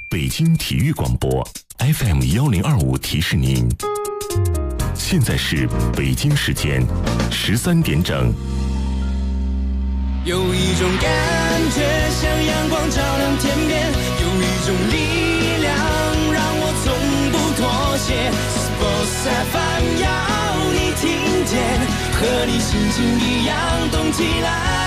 北京体育广播 FM1025提示您，现在是北京时间13点整。 有一种感觉像阳光照亮天边，有一种力量让我从不妥协。Sports FM 要你听见，和你心情一样动起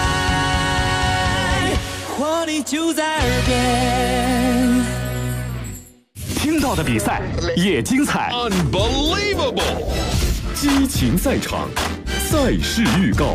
来，活力就在耳边。 听到的比赛也精彩 ，Unbelievable！ 激情赛场，赛事预告。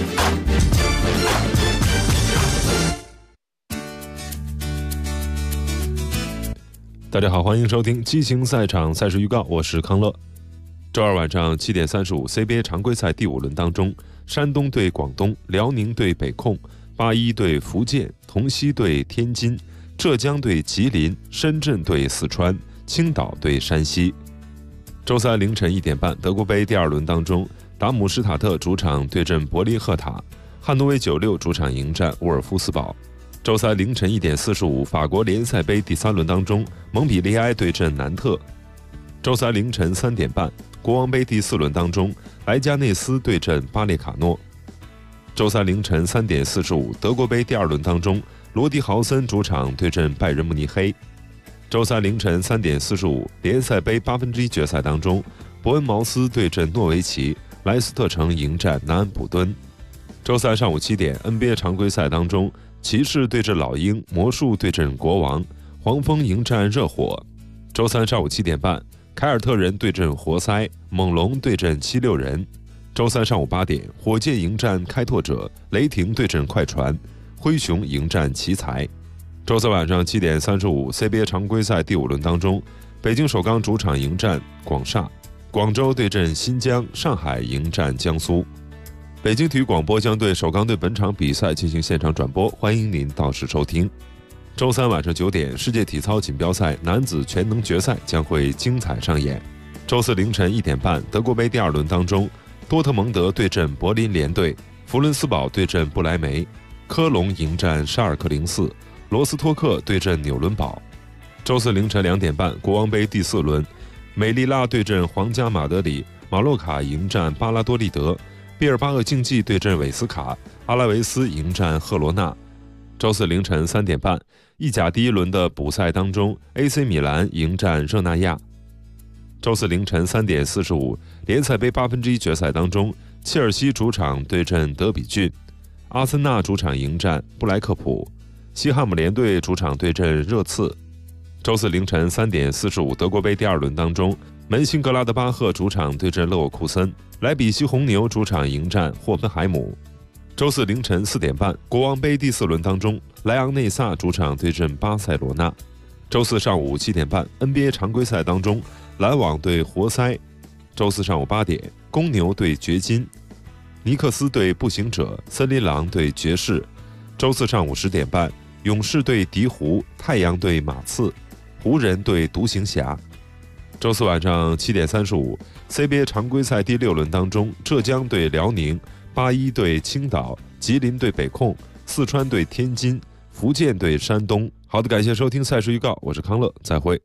大家好，欢迎收听激情赛场赛事预告，我是康乐。周二晚上7点35 CBA 常规赛第5轮当中，山东对广东，辽宁对北控，81对福建，同曦对天津，浙江对吉林，深圳对四川，青岛对山西。周三凌晨1点半，德国杯第2轮当中，达姆施塔特主场对阵柏林赫塔，汉诺威96主场迎战沃尔夫斯堡。周三凌晨1点45，法国联赛杯第3轮当中，蒙彼利埃对阵南特。周三凌晨3点半，国王杯第4轮当中，莱加内斯对阵巴列卡诺。周三凌晨3点45，德国杯第2轮当中，罗迪豪森主场对阵拜仁慕尼黑。周三凌晨3点45，联赛杯1/8决赛当中，伯恩茅斯对阵诺维奇，莱斯特城迎战南安普敦。周三上午7点 NBA 常规赛当中，骑士对阵老鹰，魔术对阵国王，黄蜂迎战热火。周三上午7点半，凯尔特人对阵活塞，猛龙对阵76人。周三上午8点，火箭迎战开拓者，雷霆对阵快船，灰熊迎战奇才。周三晚上7点35 CBA 常规赛第5轮当中，北京首钢主场迎战广厦，广州对阵新疆，上海迎战江苏。北京体育广播将对首钢队本场比赛进行现场转播，欢迎您到时收听。周三晚上9点，世界体操锦标赛男子全能决赛将会精彩上演。周四凌晨1点半，德国杯第2轮当中，多特蒙德对阵柏林联队，弗伦斯堡对阵不来梅，科隆迎战沙尔克04，罗斯托克对阵纽伦堡。周四凌晨2点半，国王杯第4轮，美利拉对阵皇家马德里，马洛卡迎战巴拉多利德，毕尔巴鄂竞技对阵韦斯卡，阿拉维斯迎战赫罗纳。周四凌晨3点半，意甲第1轮的补赛当中 ，AC 米兰迎战热那亚。周四凌晨3点45，联赛杯1/8决赛当中，切尔西主场对阵德比郡，阿森纳主场迎战布莱克普，西汉姆联队主场对阵热刺。周四凌晨3点45，德国杯第2轮当中，门兴格拉德巴赫主场对阵勒沃库森，莱比锡红牛主场迎战霍芬海姆。周四凌晨4点半，国王杯第4轮当中，莱昂内萨主场对阵巴塞罗那。周四上午7点半 ，NBA 常规赛当中，篮网对活塞。周四上午8点，公牛对掘金，尼克斯对步行者，森林狼对爵士。周四上午10点半，勇士对鹈鹕，太阳对马刺，湖人对独行侠。周四晚上7点35 ，CBA 常规赛第6轮当中，浙江对辽宁，81对青岛，吉林对北控，四川对天津，福建对山东。好的，感谢收听赛事预告，我是康乐，再会。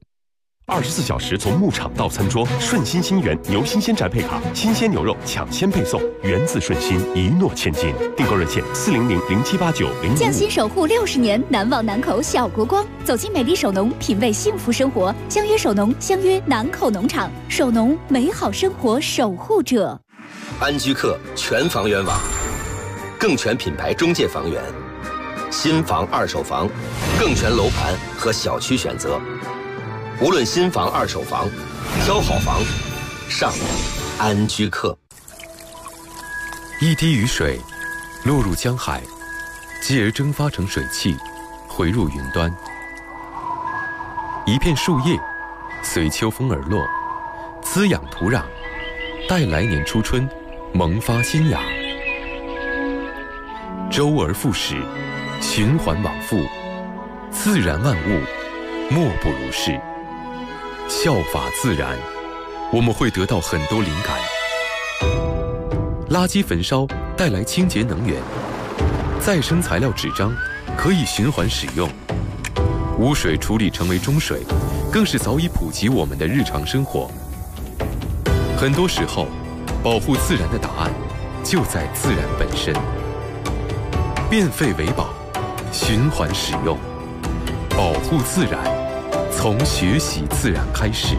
24小时从牧场到餐桌，顺心新源牛新鲜宅配卡，新鲜牛肉抢先配送，源自顺心，一诺千金。订购热线400078900。 匠心守护60年，难忘南口小国光。走进美丽首农，品味幸福生活。相约首农，相约南口农场。首农，美好生活守护者。 安居客全房源网，更全品牌中介房源，新房、二手房，更全楼盘和小区选择。无论新房、二手房，挑好房，上安居客。 一滴雨水落入江海，继而蒸发成水汽，回入云端。一片树叶随秋风而落，滋养土壤，待来年初春萌发新芽。周而复始，循环往复，自然万物莫不如是。效法自然，我们会得到很多灵感。垃圾焚烧带来清洁能源，再生材料纸张可以循环使用， 污水处理成为中水，更是早已普及我们的日常生活。很多时候，保护自然的答案就在自然本身。变废为宝，循环使用，保护自然，从学习自然开始。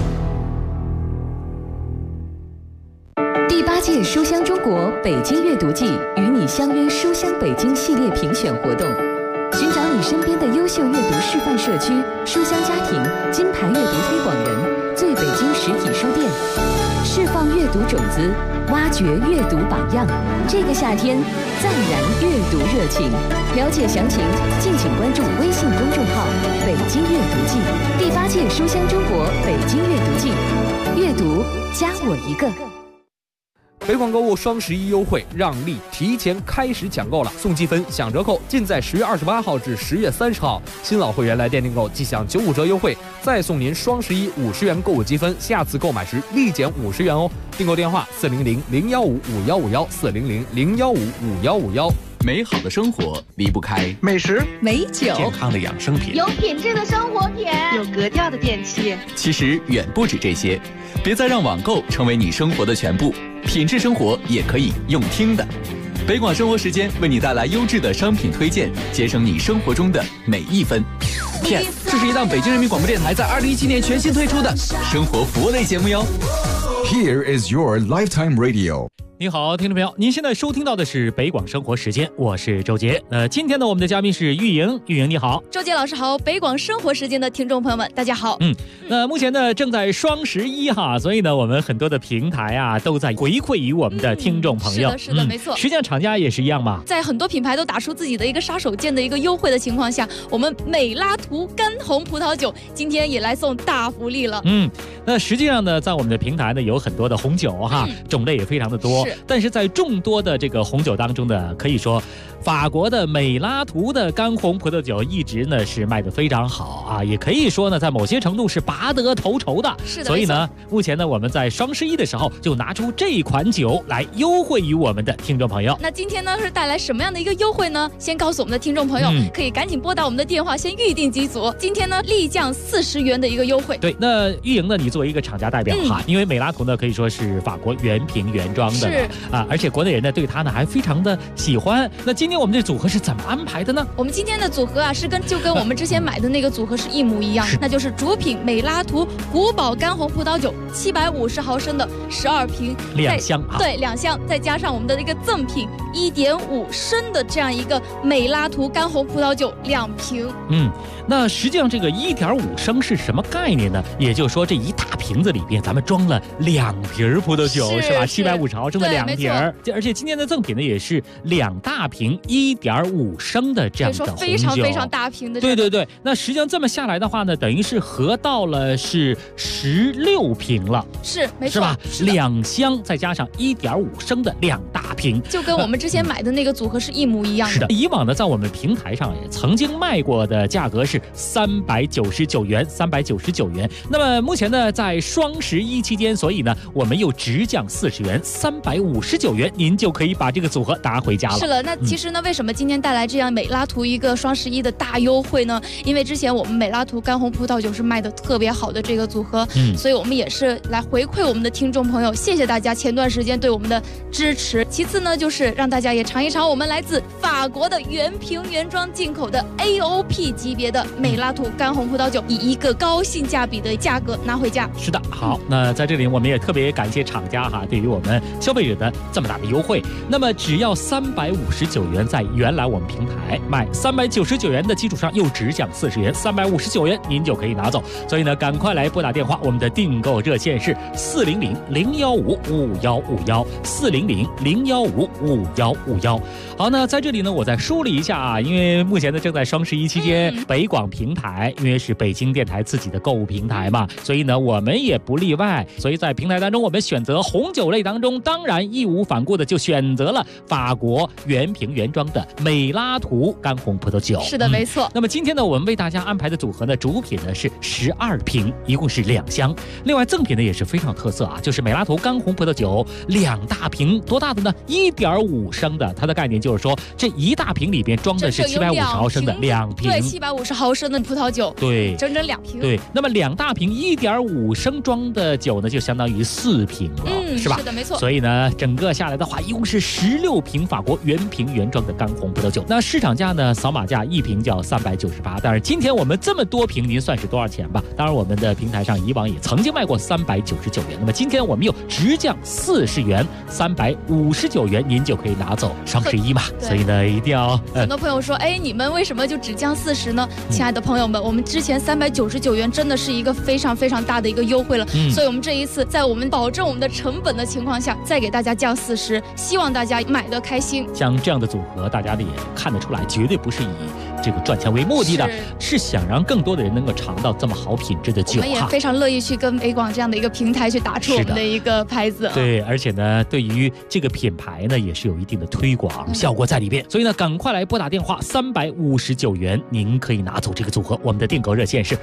第8届书香中国北京阅读季与你相约书香北京系列评选活动，寻找你身边的优秀阅读示范社区、书香家庭、金牌阅读推广人，最北京实体书店，释放阅读种子，挖掘阅读榜样。这个夏天，再燃阅读热情。了解详情，敬请关注微信公众号“北京阅读季”。第8届书香中国北京阅读季，阅读加我一个。 北广购物双11优惠让利提前开始抢购了，送积分享折扣尽在10月28号至10月30号。新老会员来店订购即享95折优惠，再送您双11 50元购物积分，下次购买时立减50元哦。订购电话400-015-5151，400-015-5151。 美好的生活离不开美食、 美酒、 健康的养生品、 有品质的生活品、 有格调的电器。 其实远不止这些，别再让网购成为你生活的全部，品质生活也可以用听的。北广生活时间为你带来优质的商品推荐，节省你生活中的每一分。PS， 这是一档北京人民广播电台在2017年全新推出的生活服务类节目哟。 Here is your lifetime radio。 你好，听众朋友，您现在收听到的是北广生活时间，我是周杰。今天呢，我们的嘉宾是玉莹，玉莹你好。 周杰老师好，北广生活时间的听众朋友们，大家好。 那目前呢正在双11哈，所以呢我们很多的平台啊都在回馈于我们的听众朋友。 是的，没错。 实际上厂家也是一样嘛， 在很多品牌都打出自己的一个杀手锏的一个优惠的情况下，我们美拉图干红葡萄酒今天也来送大福利了。 那实际上呢，在我们的平台呢有很多的红酒哈，种类也非常的多。但是在众多的这个红酒当中呢，可以说法国的美拉图的干红葡萄酒一直呢是卖得非常好啊，也可以说呢在某些程度是拔得头筹的。 是的， 所以呢，目前呢我们在双11的时候就拿出这款酒来优惠于我们的听众朋友。 那今天呢是带来什么样的一个优惠呢？先告诉我们的听众朋友，可以赶紧拨打我们的电话，先预定机组。今天呢立降40元的一个优惠。 对，那玉莹呢，你作为一个厂家代表哈，因为美拉图呢可以说是法国原瓶原装的啊，而且国内人呢对它呢还非常的喜欢。那今天我们这组合是怎么安排的呢？ 我们今天的组合啊就跟我们之前买的那个组合是一模一样的，那就是主品美拉图古堡干红葡萄酒750毫升的12瓶 ，2箱啊， 对，2箱，再加上我们的一个赠品1.5升的这样一个美拉图干红葡萄酒2瓶。 那实际上这个1.5升是什么概念呢？也就是说这一大瓶子里边咱们装了2瓶葡萄酒，是吧？750毫升的2瓶，而且今天的赠品呢也是2大瓶1.5升的这样的红酒， 非常非常大瓶的。 对，那实际上这么下来的话呢，等于是合到了是16瓶了， 是没错， 是吧？2箱再加上1.5升的2大瓶， 就跟我们之前买的那个组合是一模一样的。 是的，以往呢在我们平台上也曾经卖过的价格是399元，399元。那么目前呢在双11期间，所以呢我们又直降40元，359元，您就可以把这个组合拿回家了。 是了，那其实呢为什么今天带来这样美拉图一个双11的大优惠呢？因为之前我们美拉图干红葡萄酒是卖的特别好的这个组合，所以我们也是来回馈我们的听众朋友，谢谢大家前段时间对我们的支持。其次呢就是让大家也尝一尝我们来自法国的原瓶原装进口的 AOP 级别的美拉图干红葡萄酒，以一个高性价比的价格拿回家。 是的，好，那在这里我们也特别感谢厂家哈，对于我们消费者的这么大的优惠。那么只要359元，在原来我们平台卖399元的基础上又直降40元，359元您就可以拿走。所以呢赶快来拨打电话，我们的订购热线是400-015-5151，400-015-5151。好，那在这里呢我再梳理一下啊，因为目前呢正在双11期间，北广平台因为是北京电台自己的购物平台嘛，所以呢我们也不例外。所以在平台当中，我们选择红酒类当中，当然义无反顾的就选择了法国原瓶原装的美拉图干红葡萄酒。 是的，没错。 那么今天呢我们为大家安排的组合呢，主品呢是12瓶，一共是2箱。另外赠品呢也是非常特色啊，就是美拉图干红葡萄酒2大瓶，多大的呢 1.5升的，它的概念就是说，这一大瓶里边装的是750毫升的2瓶， 对，750毫升的葡萄酒， 对， 整整2瓶。 对，那么2大瓶1.5升装的酒呢，就相当于4瓶了，是吧？ 是的，没错。 所以呢，整个下来的话，一共是16瓶法国原瓶原装的干红葡萄酒。那市场价呢，扫码价1瓶就要398。当然，今天我们这么多瓶，您算是多少钱吧？当然，我们的平台上以往也曾经卖过399元，那么今天我们又直降40元，359元，您就可以拿走双11嘛。所以呢，一定要很多朋友说，哎，你们为什么就只降40呢？亲爱的朋友们，我们之前399元真的是一个非常非常大的一个优惠了，所以我们这一次在我们保证我们的成本的情况下，再给大家降40，希望大家买得开心。 像这样的组合，大家也看得出来，绝对不是以这个赚钱为目的的，是想让更多的人能够尝到这么好品质的酒。 我们也非常乐意去跟北广这样的一个平台去打出我们的一个牌子。 对，而且呢，对于这个品牌呢，也是有一定的推广效果在里边。所以呢，赶快来拨打电话，359元，您可以拿走这个组合。我们的订购热线是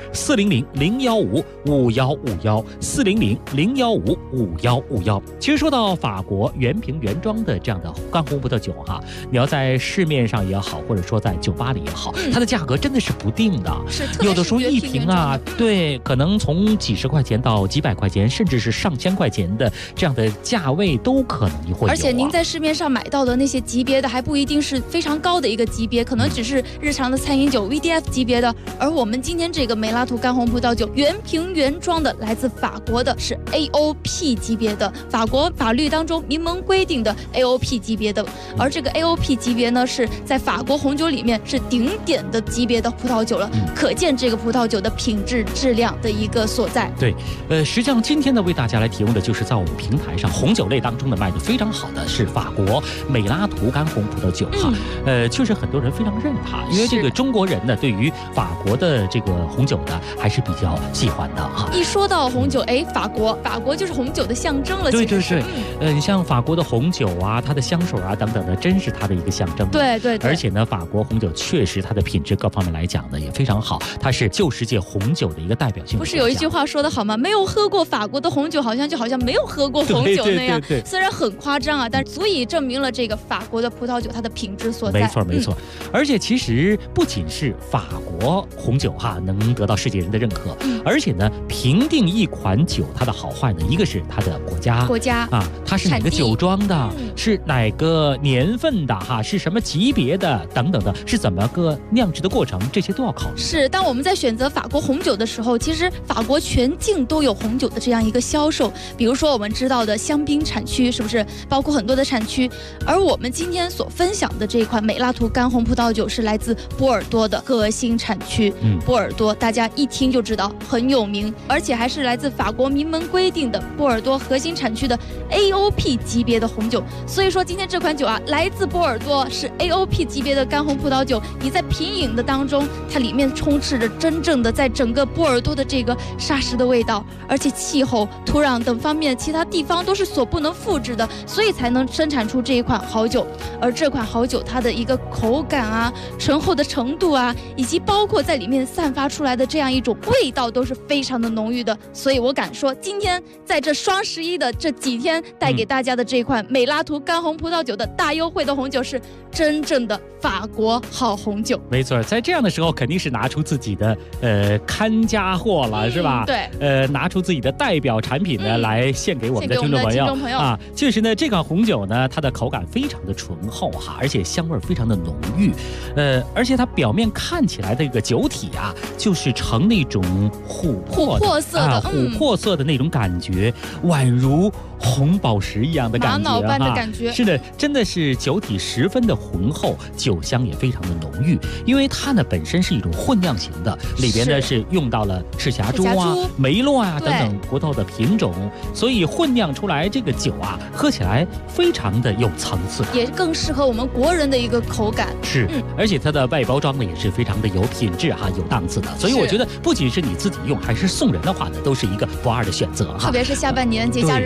400-015-5151，400-015-5151。其实说到法国原瓶原装的这样的干红葡萄酒哈，你要在市面上也好，或者说在酒吧里也好，它的价格真的是不定的，有的时候一瓶啊，对，可能从几十块钱到几百块钱，甚至是上千块钱的这样的价位都可能会有。 而且您在市面上买到的那些级别的，还不一定是非常高的一个级别，可能只是日常的餐饮酒 VDF 级别的。而我们今天这个美拉图干红葡萄酒原瓶原装的，来自法国的，是 AOP 级别的，法国法律当中明文规定的 AOP 级别的。而这个 AOP 级别呢，是在法国红酒里面是顶点的级别的葡萄酒了，可见这个葡萄酒的品质质量的一个所在。 对，实际上今天呢，为大家来提供的就是在我们平台上红酒类当中呢卖的非常好的是法国美拉图干红葡萄酒哈。确实很多人非常认它，因为这个中国人呢对于法国的这个红酒呢还是比较喜欢的哈。 一说到红酒，哎，法国就是红酒的象征了。 对对对，你像法国的红酒啊，它的香水啊等等的，真是它的一个象征。 对对对。 而且呢，法国红酒确实它的品质各方面来讲呢也非常好，它是旧世界红酒的一个代表性。 不是有一句话说得好吗？没有喝过法国的红酒，好像没有喝过红酒那样。 对， 虽然很夸张啊，但足以证明了这个法国的葡萄酒它的品质所在。 没错没错。而且其实不仅是法国红酒哈能得到世界人的认可，而且呢，评定一款酒它的好坏呢，一个是它的国家啊，它是哪个酒庄的，是哪个年份的哈，是什么级别的等等的，是怎么个酿制的过程，这些都要考虑。 是，当我们在选择法国红酒的时候，其实法国全境都有红酒的这样一个销售。比如说我们知道的香槟产区，是不是包括很多的产区？而我们今天所分享的这款美拉图干红葡萄酒是来自波尔多的核心产区。波尔多大家一听就知道很有名，而且还是来自法国明文规定的波尔多核心产区的 AOP 级别的红酒。所以说今天这款酒啊，来自波尔多，是 AOP 级别的干红葡萄酒。你在品饮的当中，它里面充斥着真正的在整个波尔多的这个沙石的味道，而且气候、土壤等方面其他地方都是所不能复制的，所以才能生产出这一款好酒。而这款好酒它的一个口感啊、醇厚的程度啊，以及包括在里面散发出来的这样一种味道都是非常的浓郁的。所以我敢说，今天在这双11的这几天带给大家的这款美拉图干红葡萄酒的大优惠的红酒，是真正的法国好红酒。 没错，在这样的时候肯定是拿出自己的看家货了，是吧？ 对， 拿出自己的代表产品呢来献给我们的听众朋友啊。确实呢，这款红酒呢，它的口感非常的醇厚哈，而且香味非常的浓郁，而且它表面看起来的一个酒体啊，就是呈那种琥珀色的那种感觉，宛如红宝石一样的感觉， 玛瑙般的感觉。 是的，真的是酒体十分的浑厚，酒香也非常的浓郁。因为它呢本身是一种混酿型的，里边呢是用到了赤霞珠啊、梅洛啊等等葡萄的品种，所以混酿出来这个酒啊，喝起来非常的有层次， 也更适合我们国人的一个口感。 是，而且它的外包装呢也是非常的有品质哈、有档次的。所以我觉得不仅是你自己用，还是送人的话呢，都是一个不二的选择哈。 特别是下半年节假日这么多。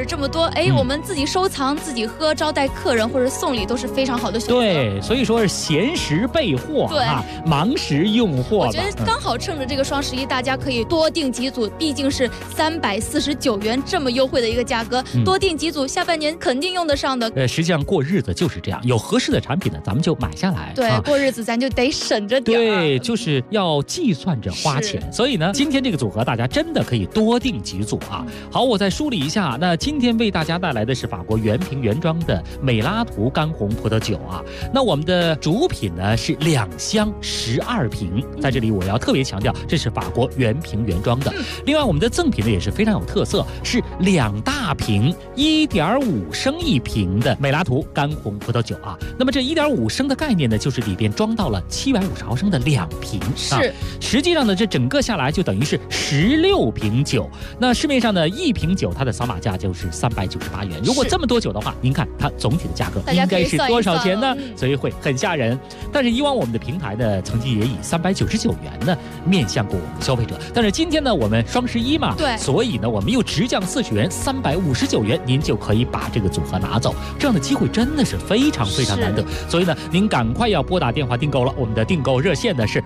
说，我们自己收藏、自己喝，招待客人或者送礼都是非常好的选择。 对，所以说是闲时备货， 对啊，忙时用货。 我觉得刚好趁着这个双11，大家可以多订几组，毕竟是349元这么优惠的一个价格，多订几组，下半年肯定用得上的。 实际上过日子就是这样，有合适的产品呢，咱们就买下来。 对，过日子咱就得省着点。 对，就是要计算着花钱。所以呢，今天这个组合大家真的可以多订几组啊。好，我再梳理一下，那今天为大家带来的是法国原瓶原装的美拉图干红葡萄酒啊。那我们的主品呢是2箱12瓶，在这里我要特别强调，这是法国原瓶原装的。另外我们的赠品呢也是非常有特色，是2大瓶1.5升1瓶的美拉图干红葡萄酒啊。那么这1.5升的概念呢，就是里边装到了750毫升的2瓶， 是。 实际上呢，这整个下来就等于是16瓶酒。那市面上呢，1瓶酒它的扫码价就是398元。如果这么多酒的话，您看它总体的价格应该是多少钱呢？所以会很吓人。但是以往我们的平台呢，曾经也以399元呢面向过我们的消费者。但是今天呢，我们双11嘛， 对， 所以呢，我们又直降40元，359元，您就可以把这个组合拿走。这样的机会真的是非常非常难得。所以呢，您赶快要拨打电话订购了。我们的订购热线呢是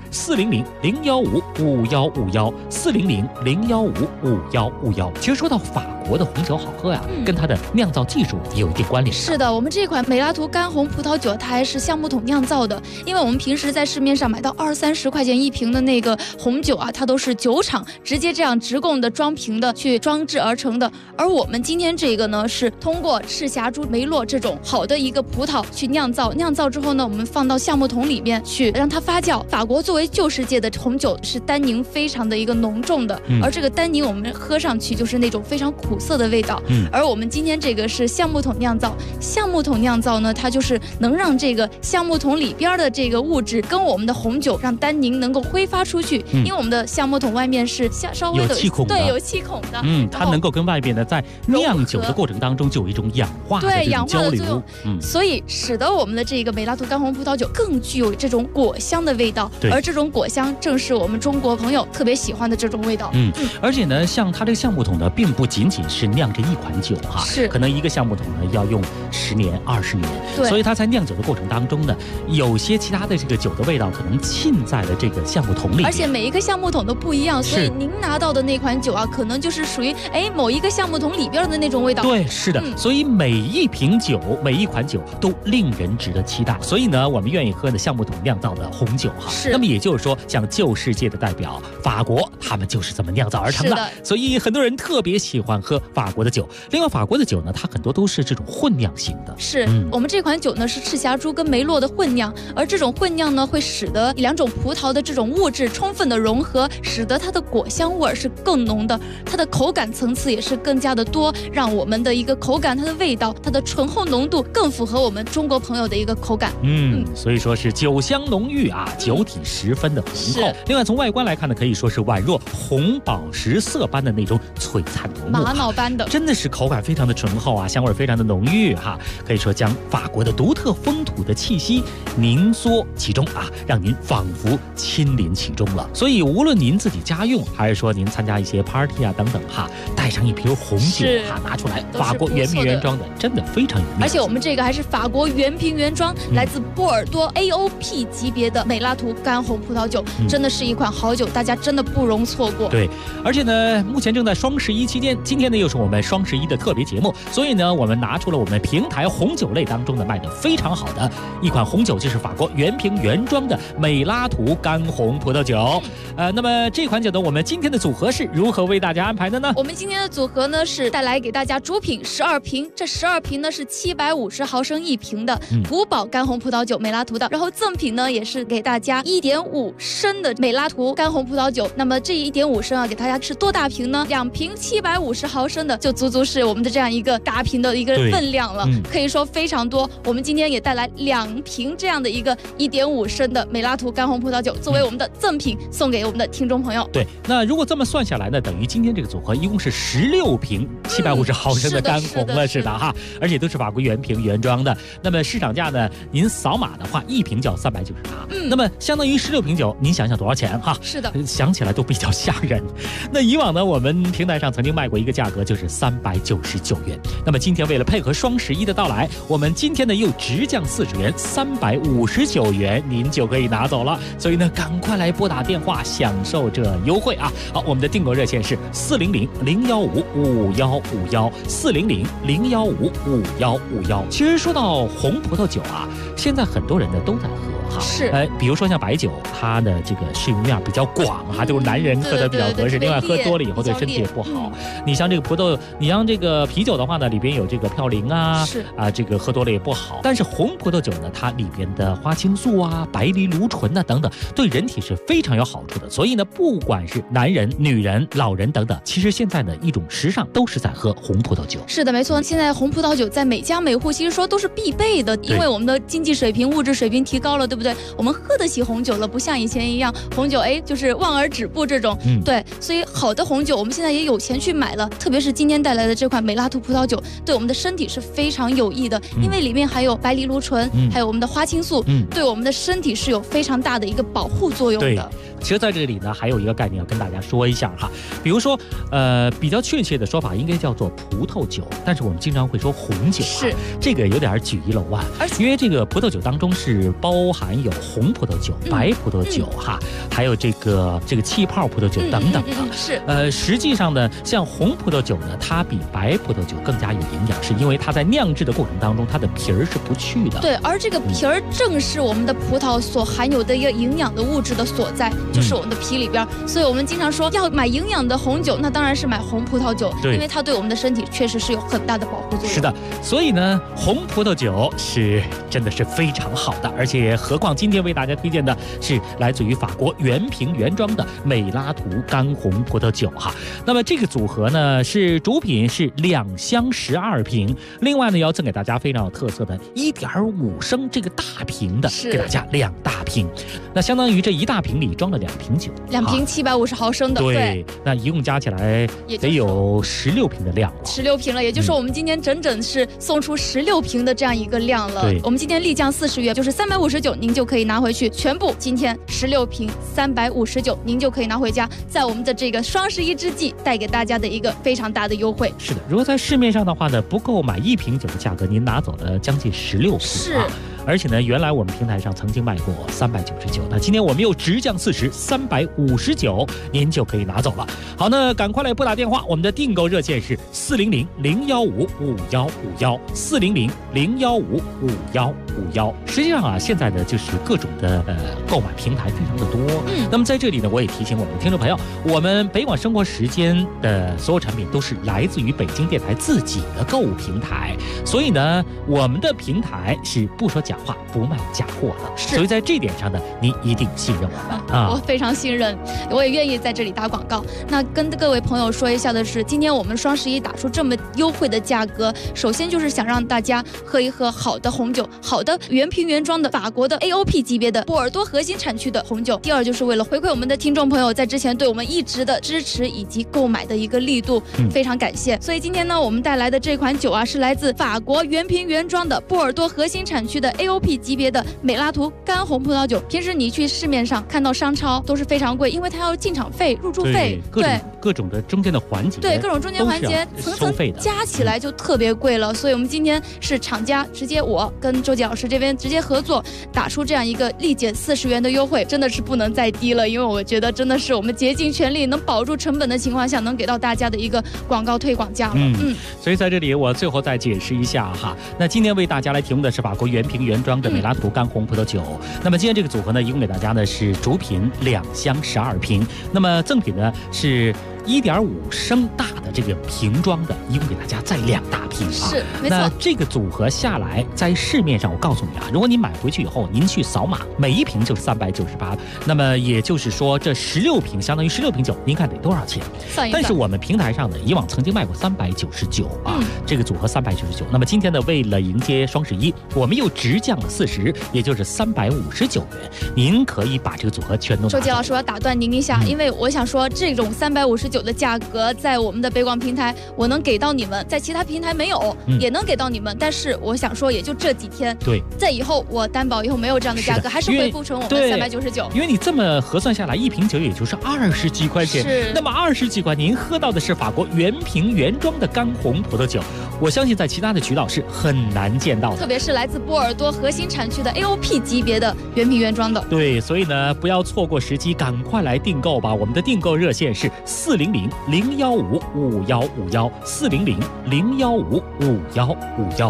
400-015-5151，400-015-5151。其实说到法国的红酒好喝呀，跟它的酿造技术也有一定关联。 是的，我们这款美拉图干红葡萄酒，它还是橡木桶酿造的。因为我们平时在市面上买到20-30块钱1瓶的那个红酒啊，它都是酒厂直接这样直供的装瓶的去装制而成的。而我们今天这个呢，是通过赤霞珠、梅洛这种好的一个葡萄去酿造，酿造之后呢，我们放到橡木桶里面去让它发酵。法国作为旧世界的红酒，是单宁非常的一个浓重的，而这个单宁我们喝上去就是那种非常苦涩的味道。而我们今天这个是橡木桶酿造，橡木桶酿造呢，它就是能让这个橡木桶里边的这个物质跟我们的红酒让单宁能够挥发出去。因为我们的橡木桶外面是稍微的有气孔的， 对，有气孔的。 它能够跟外边的在酿酒的过程当中就有一种氧化的这种交流， 所以使得我们的这个美拉图干红葡萄酒更具有这种果香的味道。而这种果香正是我们中国朋友特别喜欢的这种味道。 而且呢，像它这个橡木桶呢，并不仅仅是酿这一款酒哈， 是可能一个橡木桶呢要用10年、20年， 对， 所以它在酿酒的过程当中呢，有些其他的这个酒的味道可能浸在了这个橡木桶里， 而且每一个橡木桶都不一样，所以您拿到的那款酒啊，可能就是属于某一个橡木桶里边的那种味道。 对，是的，所以每一瓶酒、每一款酒都令人值得期待。所以呢，我们愿意喝的橡木桶酿造的红酒哈，那么也就是说，像旧世界的代表法国，他们就是这么酿造而成的。所以很多人特别喜欢喝法国的酒。另外，法国的酒呢，它很多都是这种混酿型的。 是，我们这款酒呢是赤霞珠跟梅洛的混酿，而这种混酿呢会使得2种葡萄的这种物质充分的融合，使得它的果香味是更浓的，它的口感层次也是更加的多，让我们的一个口感、它的味道、它的醇厚浓度更符合我们中国朋友的一个口感。 所以说是酒香浓郁啊，酒体十分的浑厚。另外从外观来看呢，可以说是宛若红宝石色般的那种璀璨夺目， 玛瑙般的， 真的是口感非常的醇厚啊，香味非常的浓郁哈，可以说将法国的独特风土的气息凝缩其中啊，让您仿佛亲临其中了。所以无论您自己家用，还是说您参加一些 party 啊等等哈，带上一瓶红酒哈拿出来，法国原瓶原装的，真的非常有面子。 而且我们这个还是法国原瓶原装，来自波尔多 AOP 级别的美拉图干红葡萄酒，真的是一款好酒，大家真的不容错过。 对，而且呢，目前正在双11期间，今天呢又是我们双11的特别节目，所以呢，我们拿出了我们平台红酒类当中的卖的非常好的一款红酒，就是法国原瓶原装的美拉图干红葡萄酒。那么这款酒呢，我们今天的组合是如何为大家安排的呢？ 我们今天的组合呢是带来给大家主品12瓶，这12瓶呢是750毫升1瓶的古堡干红葡萄酒美拉图的，然后赠品呢也是给大家1.5升的美拉图干红葡萄酒。那么这1.5升啊，给大家是多大瓶呢？2瓶750毫升的，就足足是我们的这样一个大瓶的一个分量了，可以说非常多。我们今天也带来2瓶这样的一个1.5升的美拉图干红葡萄酒，作为我们的赠品送给我们的听众朋友。 对，那如果这么算下来呢，等于今天这个组合一共是16瓶750毫升的干红了，是的哈，而且都是法国原瓶原装的。那么市场价呢，您扫码的话，1瓶就要398，那么相当于16瓶酒，您想想多少钱哈？ 是的， 想起来都比较吓人。那以往呢，我们平台上曾经卖过一个价格，就是399 元。那么今天为了配合双11的到来，我们今天呢又直降40元，359元您就可以拿走了。所以呢，赶快来拨打电话享受这优惠啊！好，我们的订购热线是400-015-515，400-015-515。其实说到红葡萄酒啊，现在很多人呢都在喝。 是， 比如说像白酒，它的这个适用面比较广哈，就是男人喝的比较合适。另外，喝多了以后对身体也不好。你像这个葡萄，你像这个啤酒的话呢，里边有这个嘌呤啊，这个喝多了也不好。但是红葡萄酒呢，它里边的花青素啊、白藜芦醇啊等等，对人体是非常有好处的。所以呢，不管是男人、女人、老人等等，其实现在的一种时尚都是在喝红葡萄酒。 是的，没错。现在红葡萄酒在每家每户其实说都是必备的，因为我们的经济水平、物质水平提高了，对不对？我们喝得起红酒了，不像以前一样，红酒就是望而止步这种。对，所以好的红酒我们现在也有钱去买了，特别是今天带来的这款美拉图葡萄酒，对我们的身体是非常有益的，因为里面还有白藜芦醇，还有我们的花青素，对我们的身体是有非常大的一个保护作用的。 其实在这里呢，还有一个概念要跟大家说一下哈，比如说，比较确切的说法应该叫做葡萄酒，但是我们经常会说红酒， 是这个有点举一楼万，因为这个葡萄酒当中是包含有红葡萄酒、白葡萄酒哈，还有这个气泡葡萄酒等等的。 是实际上呢，像红葡萄酒呢，它比白葡萄酒更加有营养，是因为它在酿制的过程当中，它的皮儿是不去的。 对，而这个皮儿正是我们的葡萄所含有的一个营养的物质的所在。就是我们的皮里边，所以我们经常说要买营养的红酒，那当然是买红葡萄酒，因为它对我们的身体确实是有很大的保护作用。 是的，所以呢，红葡萄酒是真的是非常好的，而且何况今天为大家推荐的是来自于法国原瓶原装的美拉图干红葡萄酒哈。那么这个组合呢，是主品是2箱12瓶，另外呢要赠给大家非常有特色的1.5升这个大瓶的，给大家2大瓶，那相当于这1大瓶里装了2瓶酒 ，2瓶750毫升的， 对，那一共加起来得有16瓶的量了 ，16瓶了，也就是说我们今天整整是送出16瓶的这样一个量了。我们今天立降40元，就是359，您就可以拿回去，全部今天16瓶359，您就可以拿回家，在我们的这个双11之际，带给大家的一个非常大的优惠。 是的，如果在市面上的话呢，不够买1瓶酒的价格，您拿走了将近16瓶， 是。 而且呢，原来我们平台上曾经卖过399，那今天我们又直降40，359，您就可以拿走了。好，那赶快来拨打电话，我们的订购热线是400-015-5151，400-015-5151。实际上啊，现在呢就是各种的购买平台非常的多。那么在这里呢，我也提醒我们的听众朋友，我们北广生活时间的所有产品都是来自于北京电台自己的购物平台，所以呢，我们的平台是不说假话、不卖假货的。所以在这点上呢，您一定信任我们啊！ 我非常信任，我也愿意在这里打广告。那跟各位朋友说一下的是，今天我们双11打出这么优惠的价格，首先就是想让大家喝一喝好的红酒，好的原瓶原装的法国的 AOP 级别的波尔多核心产区的红酒。第二就是为了回馈我们的听众朋友在之前对我们一直的支持以及购买的一个力度，非常感谢。所以今天呢，我们带来的这款酒啊，是来自法国原瓶原装的波尔多核心产区的 AOP 级别的美拉图干红葡萄酒。平时你去市面上看到商超都是非常贵，因为它要进场费、入驻费， 各种的中间的环节， 对各种中间环节层层加起来就特别贵了。所以我们今天是厂家直接我跟周杰老师这边直接合作，打出这样一个立减40元的优惠，真的是不能再低了。因为我觉得真的是我们竭尽全力能保住成本的情况下，能给到大家的一个广告推广价了。 所以在这里我最后再解释一下哈，那今天为大家来提供的是法国原瓶原装的美拉图干红葡萄酒。那么今天这个组合呢，一共给大家呢是主品2箱12瓶，那么赠品呢是1.5升大的这个瓶装的，一共给大家再2大瓶啊。 是，没错。 那这个组合下来，在市面上我告诉你啊，如果你买回去以后，您去扫码，每一瓶就是398，那么也就是说这16瓶相当于16瓶酒，您看得多少钱？ 算一算。 但是我们平台上呢，以往曾经卖过399啊，这个组合399。那么今天呢，为了迎接双11，我们又直降了40，也就是359元，您可以把这个组合全都拿走。 周杰老师，我要打断您一下，因为我想说这种359 9的价格，在我们的北广平台我能给到你们，在其他平台没有，也能给到你们。但是我想说，也就这几天。 对， 在以后我担保以后没有这样的价格，还是恢复成我们399。 因为你这么核算下来，一瓶酒也就是20几块钱。 是。 那么20几块，您喝到的是法国原瓶原装的干红葡萄酒，我相信在其他的渠道是很难见到的。 特别是来自波尔多核心产区的 AOP 级别的原瓶原装的。 对，所以呢，不要错过时机，赶快来订购吧！我们的订购热线是400-015-5151，400-015-5151。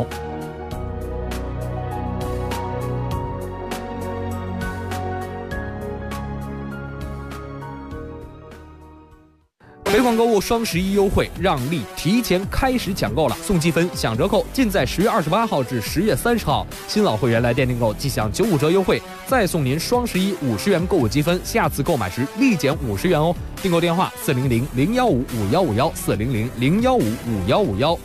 北广购物双11优惠让利提前开始抢购了，送积分享折扣尽在10月28号至10月30号。新老会员来店订购即享95折优惠，再送您双11 50元购物积分，下次购买时立减50元哦。订购电话400-015-5151，400-015-5151。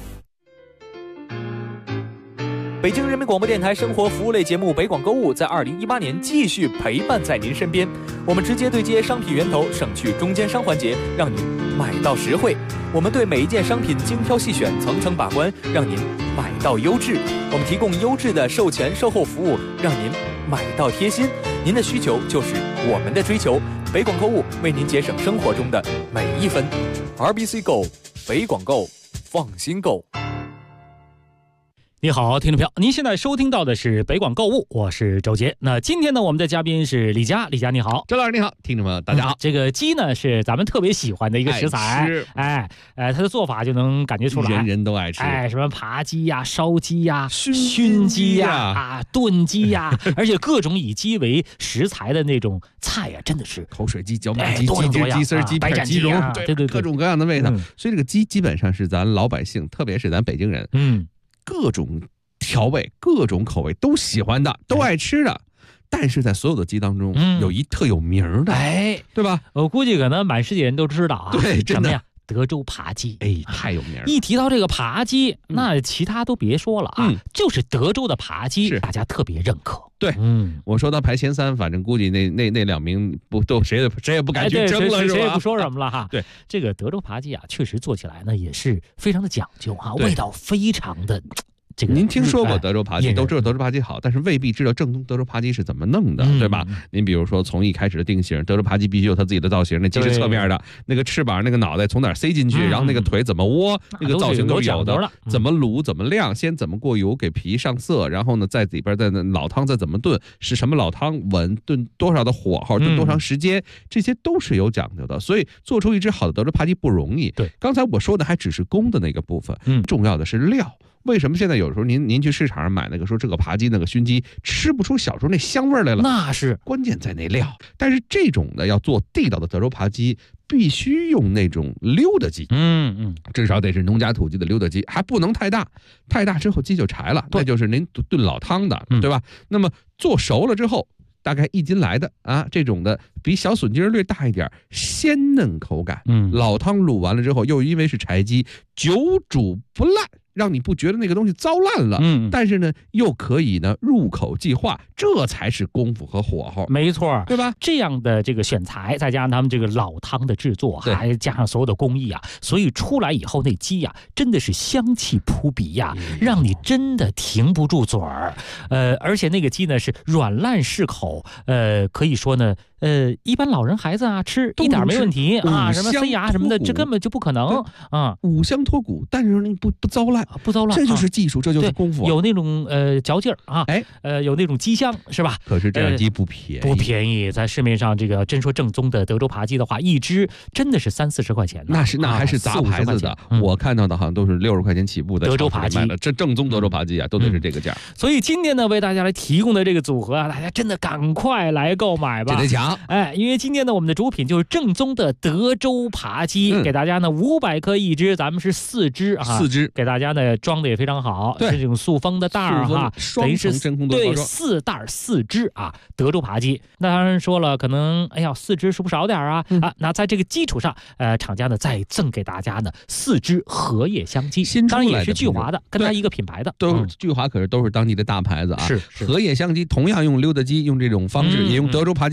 北京人民广播电台生活服务类节目《北广购物》在2018年继续陪伴在您身边。我们直接对接商品源头，省去中间商环节，让您买到实惠。我们对每一件商品精挑细选，层层把关，让您买到优质。我们提供优质的售前售后服务，让您买到贴心。您的需求就是我们的追求。北广购物为您节省生活中的每一分。RBC Go， 北广购，放心购。 你好，听众朋友，您现在收听到的是北广购物，我是周杰。那今天呢，我们的嘉宾是李佳，李佳你好， 周老师你好，听众朋友大家好。 这个鸡呢是咱们特别喜欢的一个食材，它的做法就能感觉出来， 人人都爱吃， 什么扒鸡呀、烧鸡呀、熏鸡呀、炖鸡呀，而且各种以鸡为食材的那种菜呀，真的是口水鸡、椒麻鸡、鸡汁、鸡丝、鸡片、鸡蓉， 对， 各种各样的味道。所以这个鸡基本上是咱老百姓，特别是咱北京人，各种调味、各种口味都喜欢的，都爱吃的。但是在所有的鸡当中，有一特有名的，对吧？ 我估计可能满世界人都知道啊。 对，真的呀，德州扒鸡， 太有名了。 一提到这个扒鸡，那其他都别说了啊，就是德州的扒鸡，大家特别认可。 对，我说他排前3，反正估计那2名不都谁也不敢去争了，是吧？ 谁也不说什么了哈。 对， 这个德州扒鸡啊，确实做起来呢也是非常的讲究哈，味道非常的。 您听说过德州扒鸡，都知道德州扒鸡好，但是未必知道正宗德州扒鸡是怎么弄的，对吧？您比如说从一开始的定型，德州扒鸡必须有它自己的造型，那鸡是侧面的，那个翅膀、那个脑袋从哪儿塞进去，然后那个腿怎么窝，那个造型都是有的。怎么卤、怎么晾，先怎么过油给皮上色，然后呢在里边再老汤再怎么炖，是什么老汤稳炖多少的火候，炖多长时间，这些都是有讲究的。所以做出一只好的德州扒鸡不容易。 对， 刚才我说的还只是工的那个部分，重要的是料。为什么现在有时候您去市场上买那个说这个扒鸡那个熏鸡吃不出小时候那香味来了？ 那是关键在那料。但是这种的要做地道的德州扒鸡，必须用那种溜达鸡，至少得是农家土鸡的溜达鸡，还不能太大，太大之后鸡就柴了，那就是您炖老汤的，对吧？那么做熟了之后，大概1斤来的啊，这种的比小笋筋略大一点，鲜嫩口感。老汤卤完了之后，又因为是柴鸡，久煮不烂，让你不觉得那个东西糟烂了，但是呢，又可以呢入口即化，这才是功夫和火候。 没错， 对吧？ 这样的这个选材，再加上他们这个老汤的制作，还加上所有的工艺啊，所以出来以后那鸡呀，真的是香气扑鼻呀，让你真的停不住嘴儿。而且那个鸡呢是软烂适口，可以说呢。一般老人孩子啊吃一点没问题啊，什么塞牙什么的，这根本就不可能啊。 五香脱骨，但是你不糟烂，这就是技术，这就是功夫。 有那种嚼劲儿啊，有那种鸡香是吧？ 可是这样鸡不便宜， 不便宜。在市面上这个真说正宗的德州扒鸡的话，一只真的是30-40块钱。 那还是杂牌子的，我看到的好像都是60块钱起步的德州扒鸡， 这正宗德州扒鸡啊，都得是这个价。 所以今天呢，为大家来提供的这个组合啊，大家真的赶快来购买吧， 这得抢。 因为今天呢，我们的主品就是正宗的德州扒鸡，给大家呢500克一只，咱们是4只啊 ，4只给大家呢装的也非常好，是这种塑封的袋儿哈，等于是真空包装， 对，4袋4只啊，德州扒鸡。那当然说了，可能4只是不是少点啊？那在这个基础上，厂家呢再赠给大家呢4只荷叶香鸡，当然也是聚华的，跟它一个品牌的， 都聚华可是都是当地的大牌子啊。 是荷叶香鸡，同样用溜达鸡，用这种方式，也用德州扒鸡的传统方式。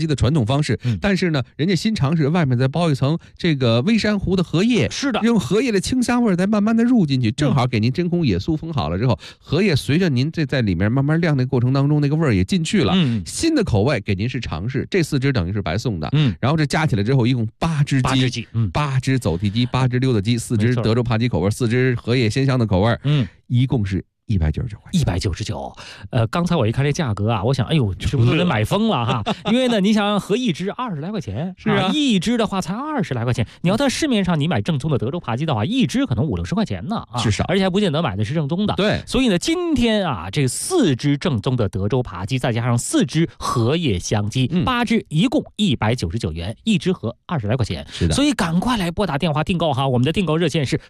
方式。但是呢，人家新尝试外面再包一层这个微珊瑚的荷叶， 是的， 用荷叶的清香味再慢慢的入进去，正好给您真空也塑封好了之后，荷叶随着您这在里面慢慢晾的过程当中，那个味儿也进去了。新的口味给您是尝试，这4只等于是白送的。然后这加起来之后，一共8只鸡，8只走地鸡，8只溜达鸡，4只德州扒鸡口味，4只荷叶鲜香的口味，一共是199块 ，199。刚才我一看这价格啊，我想，哎呦，是不是得买疯了哈？因为呢，你想合一只20来块钱， 是啊， 一只的话才20来块钱。你要在市面上你买正宗的德州扒鸡的话，一只可能50-60块钱呢啊， 至少， 而且还不见得买的是正宗的。 对， 所以呢，今天啊，这4只正宗的德州扒鸡，再加上4只荷叶香鸡，8只一共199元，一只合20来块钱。 是的， 所以赶快来拨打电话订购哈，我们的订购热线是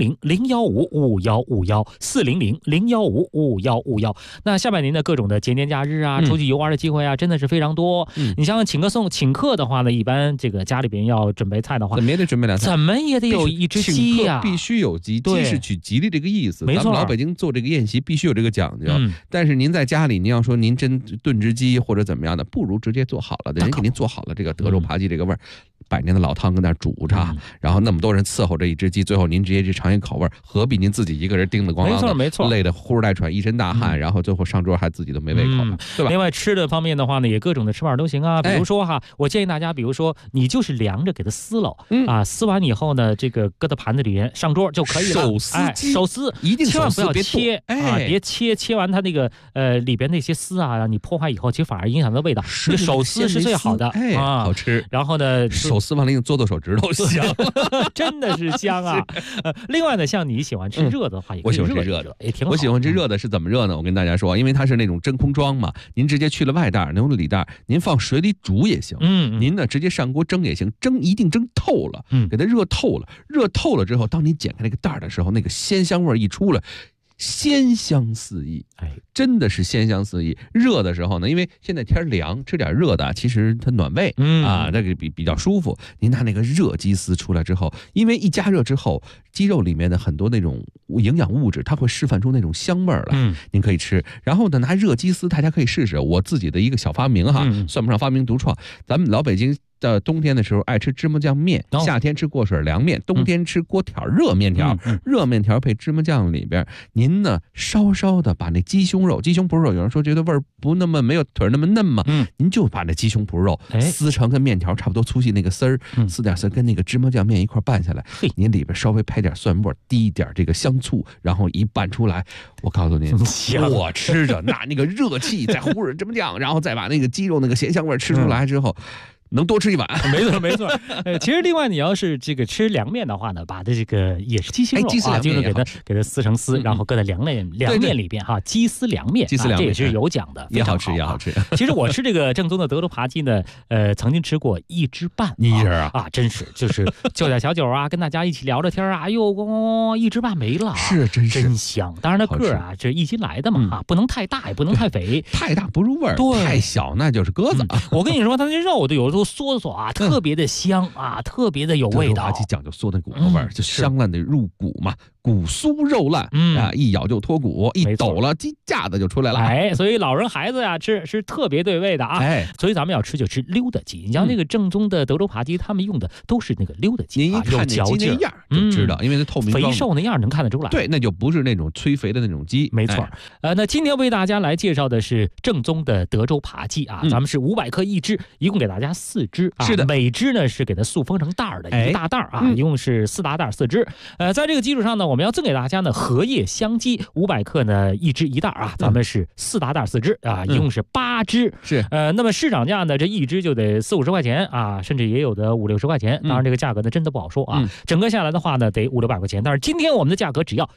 400-015-5151，400-015-5151。那下半年的各种的节年假日啊，出去游玩的机会啊，真的是非常多。你像请客的话呢，一般这个家里边要准备菜的话， 怎么也得准备2菜， 怎么也得有一只鸡呀， 必须有鸡，鸡是取吉利这个意思。 没错， 咱们老北京做这个宴席必须有这个讲究。但是您在家里，您要说您真炖只鸡或者怎么样的，不如直接做好了的，人给您做好了这个德州扒鸡这个味儿。100年的老汤跟那煮着，然后那么多人伺候这一只鸡，最后您直接去尝一口味，何必您自己一个人叮得咣啷的， 没错， 累得呼哧带喘，一身大汗，然后最后上桌还自己都没胃口了，对吧？ 另外吃的方面的话呢，也各种的吃法都行啊。比如说哈，我建议大家，比如说你就是凉着给它撕了，撕完以后呢，这个搁到盘子里面上桌就可以了。手撕一定千万不要切啊，别切完它那个里边那些丝啊，让你破坏以后，其实反而影响到味道。你手撕是最好的啊，好吃。 然后呢， 手撕完了用做手指头香， 真的是香啊！另外呢，像你喜欢吃热的话，也可以我喜欢吃热的， 也挺好。 我喜欢吃热的是怎么热呢？我跟大家说，因为它是那种真空装嘛，您直接去了外袋，用里袋，您放水里煮也行。您呢直接上锅蒸也行，蒸一定蒸透了，给它热透了。热透了之后，当你剪开那个袋的时候，那个鲜香味一出来。鲜香四溢，真的是鲜香四溢。热的时候呢，因为现在天凉，吃点热的，其实它暖胃，那个比较舒服。您拿那个热鸡丝出来之后，因为一加热之后，鸡肉里面的很多那种营养物质，它会释放出那种香味儿来，您可以吃。然后呢，拿热鸡丝，大家可以试试我自己的一个小发明哈，算不上发明独创。咱们老北京的冬天的时候爱吃芝麻酱面，夏天吃过水凉面，冬天吃锅条热面条，热面条配芝麻酱里边，您呢稍稍的把那鸡胸脯脯肉，有人说觉得味儿不那么没有腿那么嫩嘛，您就把那鸡胸脯肉撕成跟面条差不多粗细那个丝儿，撕点丝跟那个芝麻酱面一块拌下来，您里边稍微拍点蒜末，滴一点这个香醋，然后一拌出来，我告诉您，我吃着那个热气再糊着芝麻酱，然后再把那个鸡肉那个咸香味吃出来之后。能多吃一碗， 没错。其实另外你要是这个吃凉面的话呢，把这个也是鸡胸肉啊，就是给它撕成丝，然后搁在凉面里边哈，鸡丝凉面，这也是有讲的， 也好吃也好吃。 其实我吃这个正宗的德州扒鸡呢，曾经吃过1只半， 一只啊， 真是就是就点小酒啊，跟大家一起聊着天啊，哎呦，1只半没了， 是真香。当然它个啊，这1斤来的嘛啊，不能太大也不能太肥， 太大不入味儿，太小那就是鸽子。 我跟你说，它那肉都有时候嗦啊，特别的香啊，特别的有味道。 扒鸡讲究嗦那骨头味儿，就香烂的入骨嘛，骨酥肉烂啊，一咬就脱骨，一抖了鸡架子就出来了。 所以老人孩子呀吃是特别对味的啊。所以咱们要吃就吃溜达鸡。你像那个正宗的德州扒鸡，他们用的都是那个溜达鸡， 您一看那鸡那样就知道，因为它透明肥瘦那样能看得出来。 对，那就不是那种催肥的那种鸡。 没错。那今天为大家来介绍的是正宗的德州扒鸡啊，咱们是500克1只，一共给大家4只。 是的， 每只呢是给它塑封成袋儿的一个大袋儿啊，一共是4大袋4只。在这个基础上呢，我们要赠给大家呢荷叶香鸡500克呢1只1袋啊，咱们是4大袋4只啊，一共是8只。 是那么市场价呢，这1只就得40-50块钱啊，甚至也有的50-60块钱。当然这个价格呢真的不好说啊，整个下来的话呢得500-600块钱。但是今天我们的价格只要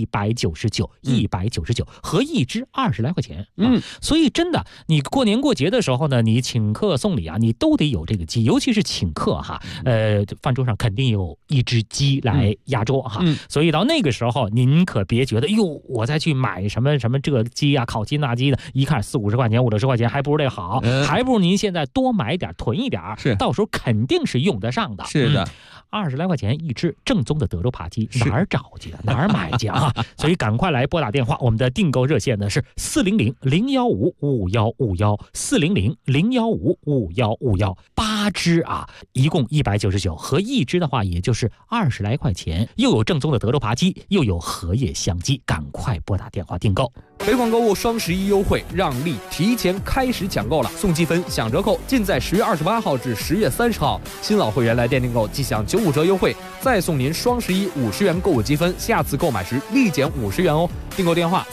199，合1只20来块钱。所以真的，你过年过节的时候呢，你请客送礼啊，你都得有这个鸡，尤其是请客哈，饭桌上肯定有1只鸡来压桌哈，所以到那个时候您可别觉得哟，我再去买什么这个鸡啊，烤鸡那鸡的，一看40-50块钱50-60块钱，还不如这好，还不如您现在多买点囤一点，到时候肯定是用得上的。 是的 ，20来块钱1只正宗的德州扒鸡，哪儿找去哪儿买去啊？所以赶快来拨打电话，我们的订购热线呢是400-015-5151，400-015-5151。 到8只啊，一共199，合1只的话也就是20来块钱，又有正宗的德州扒鸡，又有荷叶香鸡，赶快拨打电话订购。 北广购物双11优惠让利提前开始抢购了，送积分享折扣，尽在10月28号至10月30号。新老会员来店订购即享95折优惠，再送您双11 50元购物积分，下次购买时立减50元哦。订购电话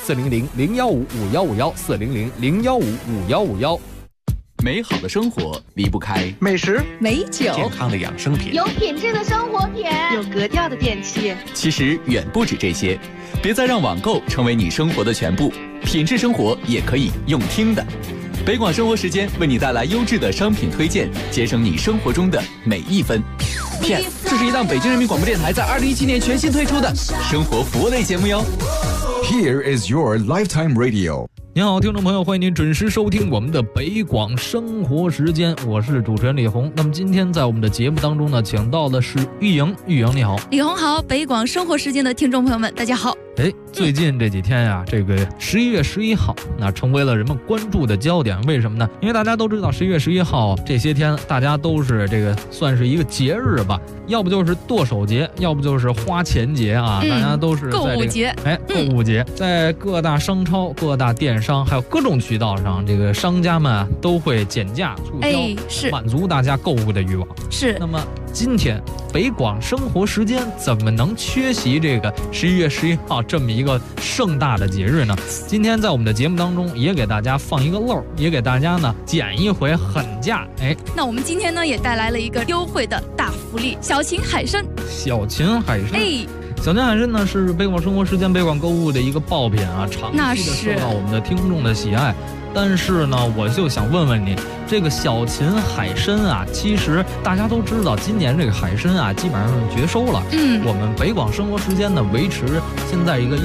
400-015-5151，400-015-5151。 美好的生活离不开美食、 美酒、 健康的养生品， 有品质的生活品， 有格调的电器。 其实远不止这些，别再让网购成为你生活的全部，品质生活也可以用听的。北广生活时间为你带来优质的商品推荐，节省你生活中的每一分。 PS， 这是一档北京人民广播电台在2017年全新推出的生活服务类节目哟。 Here is your lifetime radio。 您好，听众朋友，欢迎您准时收听我们的北广生活时间，我是主持人李红。那么今天在我们的节目当中呢，请到的是玉莹，玉莹你好。 李红好，北广生活时间的听众朋友们，大家好。 最近这几天呀，这个11月11号，那成为了人们关注的焦点。为什么呢？因为大家都知道11月11号这些天，大家都是这个算是一个节日吧，要不就是剁手节，要不就是花钱节啊，大家都是在、这个、 购物节。 购物节，在各大商超、各大电商还有各种渠道上，这个商家们都会减价促销， 是满足大家购物的欲望。 是。 那么今天北广生活时间怎么能缺席这个11月11号这么一个盛大的节日呢？今天在我们的节目当中也给大家放一个漏，也给大家呢减一回狠价。 那我们今天呢也带来了一个优惠的大福利，小秦海参。 小秦海参。小秦海参呢是北广生活时间北广购物的一个爆品啊，长期的受到我们的听众的喜爱。但是呢，我就想问问你，这个小秦海参啊，其实大家都知道，今年这个海参啊，基本上绝收了。我们北广生活时间呢，维持现在一个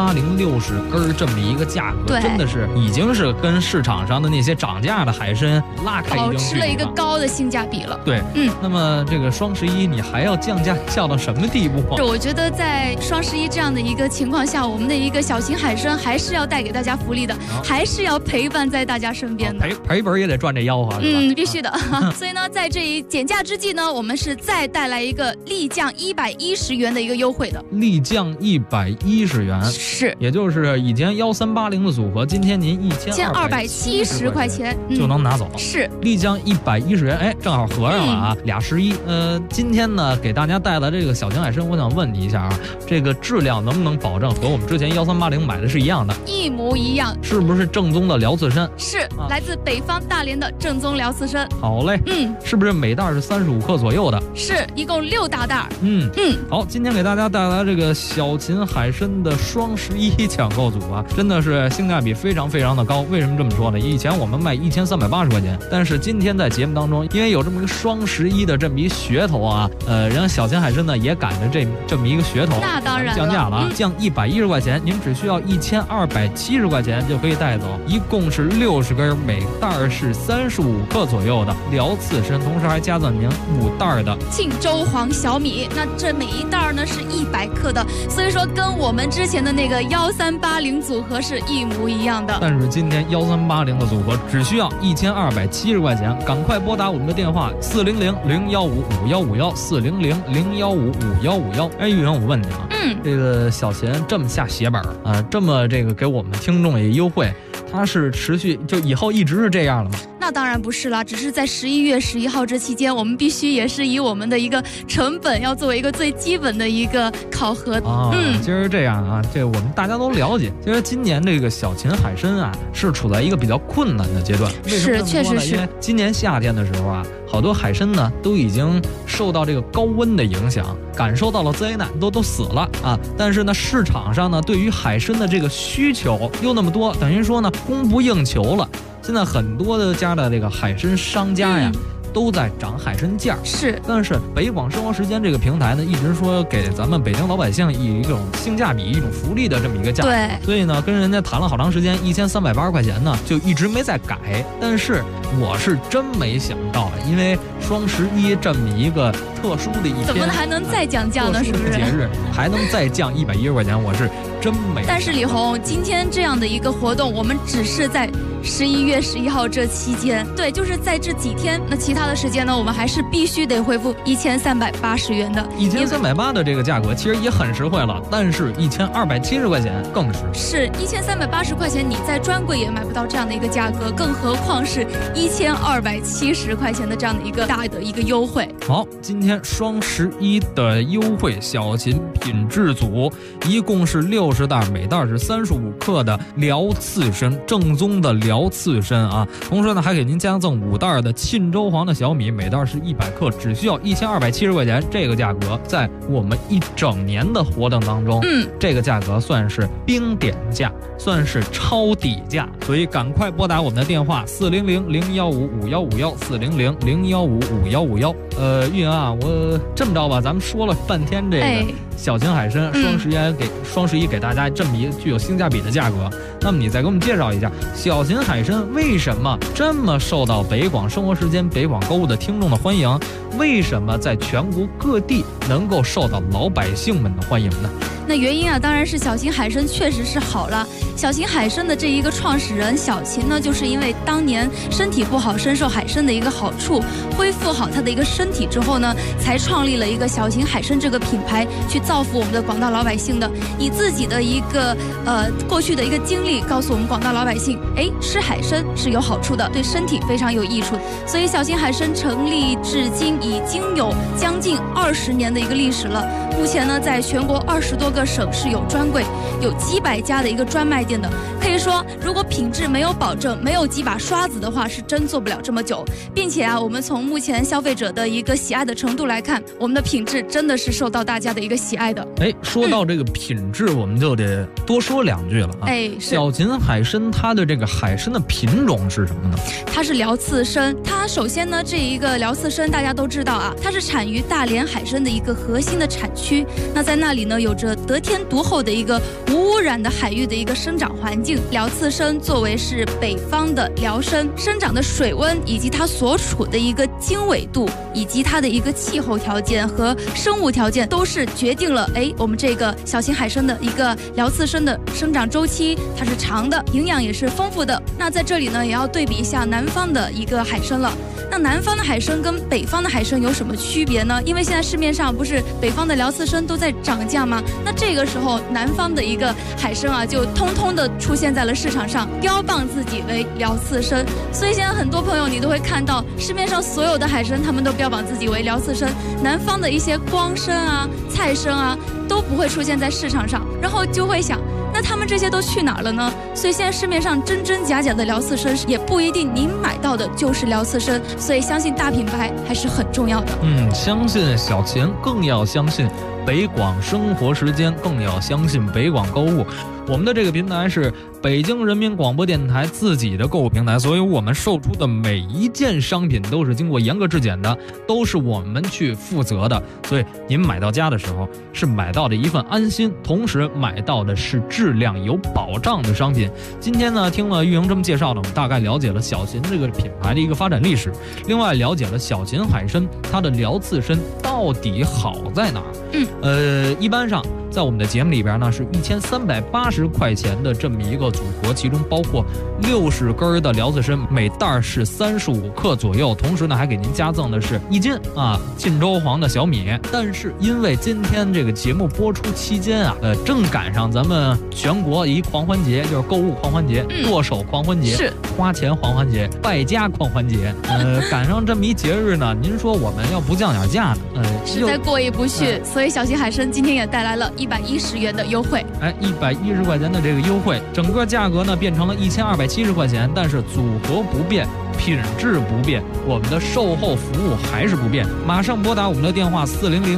138060根这么一个价格，真的是已经是跟市场上的那些涨价的海参拉开一定距离了， 保持了一个高的性价比了。 对，那么这个双11你还要降价降到什么地步？ 我觉得在双11这样的一个情况下，我们的一个小秦海参还是要带给大家福利的，还是要陪伴在大家身边的， 赔本也得赚这吆喝，是吧？ 必须的。所以呢，在这一减价之际呢，我们是再带来一个立降110元的一个优惠的， 立降110元， 是， 也就是以前1380的组合，今天您 1270块钱就能拿走， 是立降110元，正好合上了啊，俩11。今天呢，给大家带来这个小秦海参，我想问你一下啊，这个质量能不能保证和我们之前1380买的是一样的？ 一模一样， 是不是正宗的辽刺参？ 是，来自北方大连的正宗辽刺参。 好嘞，是不是每袋是35克左右的？ 是，一共6大袋。 好，今天给大家带来这个小秦海参的双11抢购组啊，真的是性价比非常非常的高。为什么这么说呢？以前我们卖1380块钱，但是今天在节目当中，因为有这么一个双11的这么一噱头啊，人家小秦海参呢也赶着这么一个噱头， 那当然降价了啊，降110块钱，您只需要1270块钱就可以带走，一共是60根，每袋是35克左右的辽刺参，同时还加赠您5袋的庆州黄小米。那这每一袋呢是100克的，所以说跟我们之前的那个1380组合是一模一样的。 但是今天1380的组合只需要1270块钱，赶快拨打我们的电话400-015-5151，400-015-5151。玉莹，我问你啊，这个小秦这么下血本啊，这么这个给我们听众也优惠，它是持续就以后一直是这样了吗？ 那当然不是啦，只是在11月11号这期间，我们必须也是以我们的一个成本要作为一个最基本的一个考核。 其实这样啊，这我们大家都了解。其实今年这个小秦海参啊，是处在一个比较困难的阶段。为什么这么说呢？ 确实是。 因为今年夏天的时候啊，好多海参呢都已经受到这个高温的影响，感受到了灾难，都死了啊。但是呢，市场上呢对于海参的这个需求又那么多，等于说呢供不应求了。现在很多的家的这个海参商家呀，都在涨海参价。 是， 但是北广生活时间这个平台呢，一直说给咱们北京老百姓以一种性价比、一种福利的这么一个价格。 对， 所以呢，跟人家谈了好长时间，1380块钱呢，就一直没再改。但是我是真没想到，因为双11这么一个特殊的一天， 怎么还能再降价呢？是不是？ 节日还能再降110块钱，我是真没。 但是李红，今天这样的一个活动，我们只是在 11月11号这期间，对，就是在这几天。那其他的时间呢，我们还是必须得恢复1380元的。 1380的这个价格其实也很实惠了，但是1270块钱更是1380块钱，你在专柜也买不到这样的一个价格，更何况是1270块钱的这样的一个大的一个优惠。 好，今天双11的优惠，小秦品质组一共是60袋，每袋是35克的辽刺参，正宗的辽刺参啊。同时呢，还给您加赠5袋的沁州黄的小米，每袋是100克，只需要1270块钱。这个价格在我们一整年的活动当中，这个价格算是冰点价，算是超底价，所以赶快拨打我们的电话400-015-5151，400-015-5151。玉莹啊，我这么着吧，咱们说了半天这个小秦海参，双11给大家这么一个具有性价比的价格，那么你再给我们介绍一下小秦海参为什么这么受到北广生活时间、北广购物的听众的欢迎？为什么在全国各地能够受到老百姓们的欢迎呢？ 那原因啊，当然是小秦海参确实是好了。小秦海参的这一个创始人小秦呢，就是因为当年身体不好，深受海参的一个好处，恢复好他的一个身体之后呢，才创立了一个小秦海参这个品牌，去造福我们的广大老百姓的。以自己的一个过去的一个经历，告诉我们广大老百姓，吃海参是有好处的，对身体非常有益处。所以小秦海参成立至今已经有将近20年的一个历史了。目前呢，在全国20多个省市有专柜，有几百家的一个专卖店的。可以说，如果品质没有保证，没有几把刷子的话，是真做不了这么久。并且啊，我们从目前消费者的一个喜爱的程度来看，我们的品质真的是受到大家的一个喜爱的。 说到这个品质，我们就得多说2句了啊。小秦海参它的这个海参的品种是什么呢？ 它是辽刺参。它首先呢，这一个辽刺参大家都知道啊，它是产于大连海参的一个核心的产区。那在那里呢，有着得天独厚的一个无污染的海域的一个生长环境。辽刺参作为是北方的辽参，生长的水温以及它所处的一个经纬度，以及它的一个气候条件和生物条件，都是决定了我们这个小秦海参的一个辽刺参的生长周期，它是长的，营养也是丰富的。那在这里呢，也要对比一下南方的一个海参了。那南方的海参跟北方的海参有什么区别呢？因为现在市面上不是北方的辽刺参都在涨价吗？那这个时候南方的一个海参啊，就通通的出现在了市场上，标榜自己为辽刺参。所以现在很多朋友你都会看到市面上所有的海参，他们都标榜自己为辽刺参，南方的一些光参啊、菜参啊都不会出现在市场上，然后就会想，那他们这些都去哪儿了呢？所以现在市面上真真假假的辽刺参也不一定您买到的就是辽刺参，所以相信大品牌还是很重要的。 相信小秦，更要相信北广生活时间，更要相信北广购物。我们的这个平台是北京人民广播电台自己的购物平台，所以我们售出的每一件商品都是经过严格质检的，都是我们去负责的。所以您买到家的时候是买到的一份安心，同时买到的是质量有保障的商品。今天呢，听了玉莹这么介绍呢，我们大概了解了小秦这个品牌的一个发展历史，另外了解了小秦海参它的辽刺参到底好在哪儿。一般上在我们的节目里边呢，是1380块钱的这么一个组合，其中包括60根的辽刺参，每袋是35克左右，同时呢还给您加赠的是1斤沁州黄的小米。但是因为今天这个节目播出期间啊，正赶上咱们全国一狂欢节，就是购物狂欢节、剁手狂欢节、花钱狂欢节、败家狂欢节，赶上这么一节日呢，您说我们要不降点价呢， 实在过意不去。所以小秦海参今天也带来了110元的优惠 ，110块钱的这个优惠，整个价格呢变成了1270块钱，但是组合不变，品质不变，我们的售后服务还是不变。马上拨打我们的电话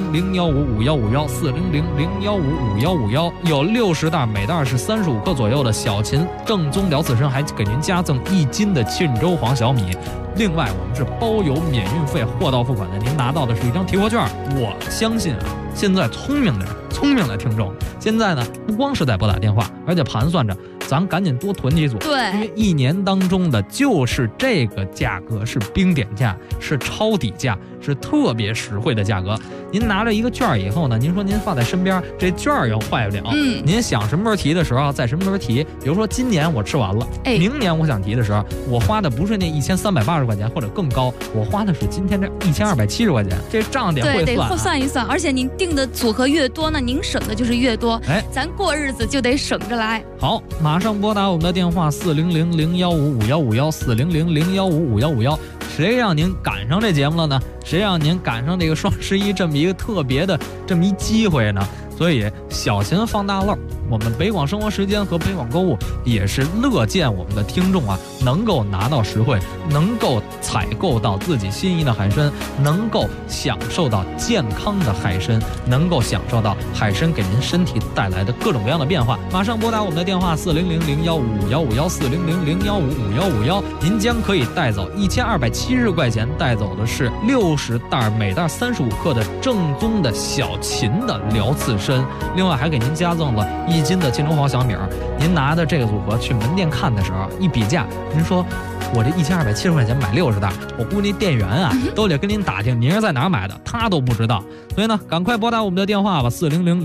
400-015-5151，400-015-5151，有60袋，每袋是35克左右的小秦正宗辽刺参，还给您加赠1斤的沁州黄小米。另外我们是包邮免运费，货到付款的，您拿到的是一张提货券。我相信现在聪明的听众现在呢，不光是在拨打电话，而且盘算着咱赶紧多囤几组。 对， 因为一年当中的就是这个价格是冰点价，是抄底价，是特别实惠的价格。您拿着一个券以后呢，您说您放在身边，这券又坏不了。您想什么时候提的时候，在什么时候提。比如说今年我吃完了，明年我想提的时候，我花的不是那1380块钱或者更高，我花的是今天这1270块钱，这账得会算。 对，得算一算。而且您定的组合越多呢，您省的就是越多。咱过日子就得省着来。 好，马上拨打我们的电话400-015-5151，400-015-5151。谁让您赶上这节目了呢？谁让您赶上这个双11这么一个特别的这么一机会呢？所以小钱放大漏，我们北广生活时间和北广购物也是乐见我们的听众啊能够拿到实惠，能够采购到自己心仪的海参，能够享受到健康的海参，能够享受到海参给您身体带来的各种各样的变化。马上拨打我们的电话400-015-5151，400-015-5151，您将可以带走1270块钱，带走的是60袋，每袋35克的正宗的小秦的辽刺参，另外还给您加赠了1斤的金中华小米。您拿的这个组合去门店看的时候一比价，您说我这1270块钱买60袋，我估计那店员啊都得跟您打听您是在哪儿买的，他都不知道。所以呢，赶快拨打我们的电话吧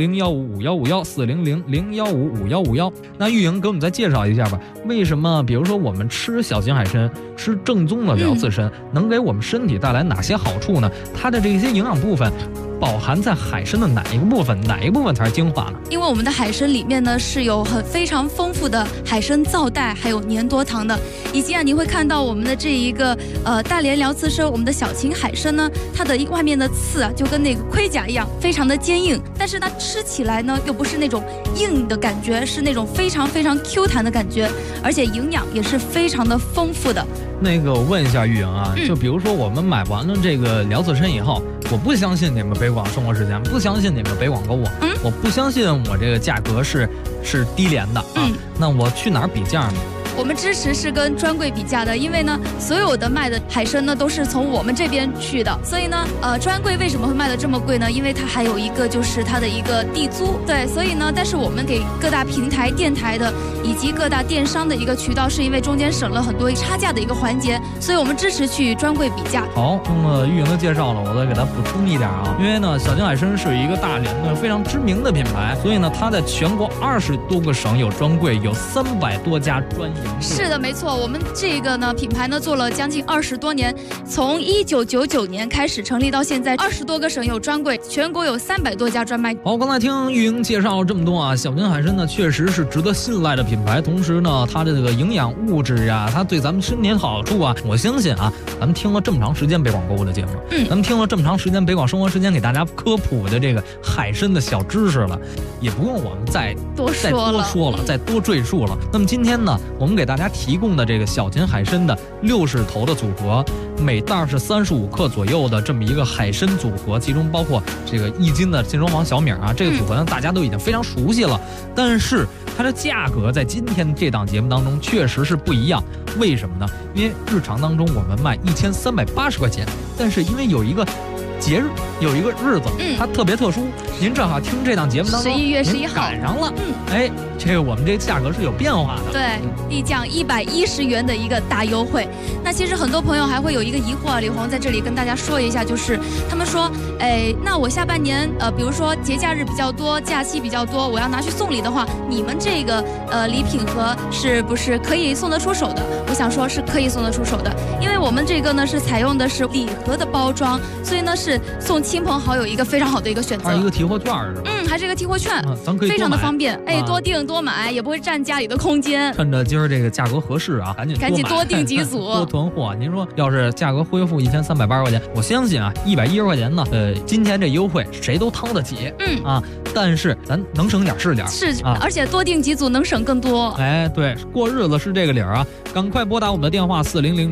，400-015-5151，400-015-5151。那玉莹给我们再介绍一下吧，为什么比如说我们吃小秦海参，吃正宗的辽刺参，能给我们身体带来哪些好处呢？它的这些营养部分饱含在海参的哪一个部分？哪一个部分才是精华呢？ 因为我们的海参里面呢是有非常丰富的海参皂带，还有粘多糖的，以及你会看到我们的这一个大连辽刺参，我们的小秦海参呢，它的外面的刺啊就跟那个盔甲一样，非常的坚硬，但是它吃起来呢又不是那种硬的感觉，是那种非常非常 Q 弹的感觉，而且营养也是非常的丰富的。 那个我问一下玉莹啊，就比如说我们买完了这个辽刺参以后，我不相信你们北广生活时间，不相信你们北广购物，我不相信我这个价格是低廉的啊，那我去哪儿比价呢？ 我们支持是跟专柜比价的，因为呢，所有的卖的海参呢都是从我们这边去的，所以呢，专柜为什么会卖的这么贵呢？因为它还有一个就是它的一个地租，对，所以呢，但是我们给各大平台、电台的以及各大电商的一个渠道，是因为中间省了很多差价的一个环节，所以我们支持去专柜比价。 好，那么玉莹的介绍了，我再给它补充一点啊，因为呢，小秦海参是一个大连的非常知名的品牌，所以呢，它在全国20多个省有专柜，有300多家专营。 是的，没错，我们这个呢品牌呢做了将近20多年，从1999年开始成立到现在，20多个省有专柜，全国有300多家专卖。 好，刚才听玉莹介绍了这么多啊，小秦海参呢确实是值得信赖的品牌，同时呢，它的这个营养物质啊，它对咱们身体好处啊，我相信啊，咱们听了这么长时间北广购物的节目，咱们听了这么长时间北广生活时间给大家科普的这个海参的小知识了，也不用我们再多说了，再多赘述了。那么今天呢，我们给大家提供的这个小秦海参的60头的组合，每袋是35克左右的这么一个海参组合，其中包括这个1斤的金中黄小米啊，这个组合呢大家都已经非常熟悉了，但是它的价格在今天这档节目当中确实是不一样。为什么呢？因为日常当中我们卖1380块钱，但是因为有一个节日，有一个日子，它特别特殊，您正好听这档节目当中 11月11号赶上了，哎，这个我们这价格是有变化的， 对，立降110元的一个大优惠。那其实很多朋友还会有一个疑惑啊，李红在这里跟大家说一下，就是他们说，哎，那我下半年比如说节假日比较多，假期比较多，我要拿去送礼的话，你们这个礼品盒是不是可以送得出手的？我想说是可以送得出手的，因为我们这个呢是采用的是礼盒的包装，所以呢是送亲朋好友一个非常好的一个选择。 还是一个提货券是吧？ 还是一个提货券， 咱可以非常的方便，哎，多订多买，也不会占家里的空间。 趁着今儿这个价格合适啊，赶紧多订几组， 多囤货。您说要是价格恢复1380块钱，我相信啊，110块钱呢，今天这优惠谁都掏得起，但是咱能省点是点， 而且多订几组能省更多。 哎，对，过日子是这个理儿啊，赶快拨打我们的电话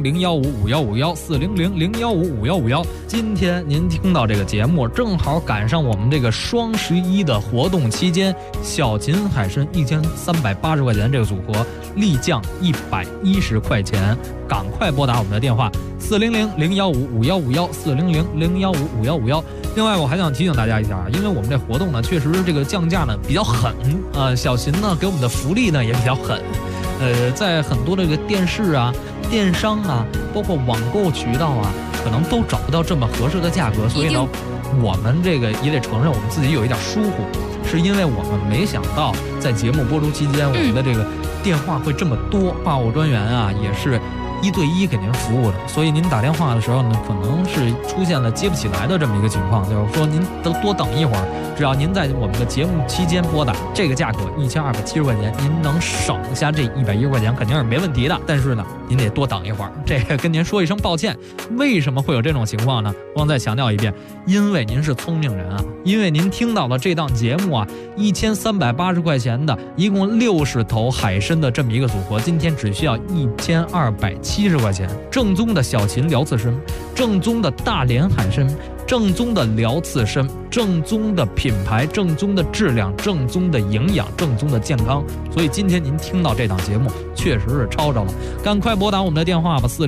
400-015-5151，400-015-5151。今天您听到这个节目，正好赶上我们这个双11的活动期间，小秦海参1380块钱这个组合立降110块钱，赶快拨打我们的电话400-015-5151，400-015-5151。 另外，我还想提醒大家一下，因为我们这活动呢，确实这个降价呢比较狠小秦呢给我们的福利呢也比较狠，在很多这个电视啊、电商啊，包括网购渠道啊，可能都找不到这么合适的价格，所以呢，我们这个也得承认我们自己有一点疏忽，是因为我们没想到在节目播出期间，我们的这个电话会这么多，话务专员啊也是1对1给您服务的，所以您打电话的时候呢，可能是出现了接不起来的这么一个情况，就是说您都多等一会儿，只要您在我们的节目期间拨打，这个价格1270块钱，您能省下这110块钱肯定是没问题的。但是呢，您得多等一会儿，这个跟您说一声抱歉。为什么会有这种情况呢？我再强调一遍，因为您是聪明人啊，因为您听到了这档节目啊，1380块钱的，一共60头海参的这么一个组合，今天只需要1270块钱，正宗的小秦辽刺参，正宗的大连海参，正宗的辽刺参，正宗的品牌，正宗的质量，正宗的营养，正宗的健康。所以今天您听到这档节目确实是抄着了，赶快拨打我们的电话吧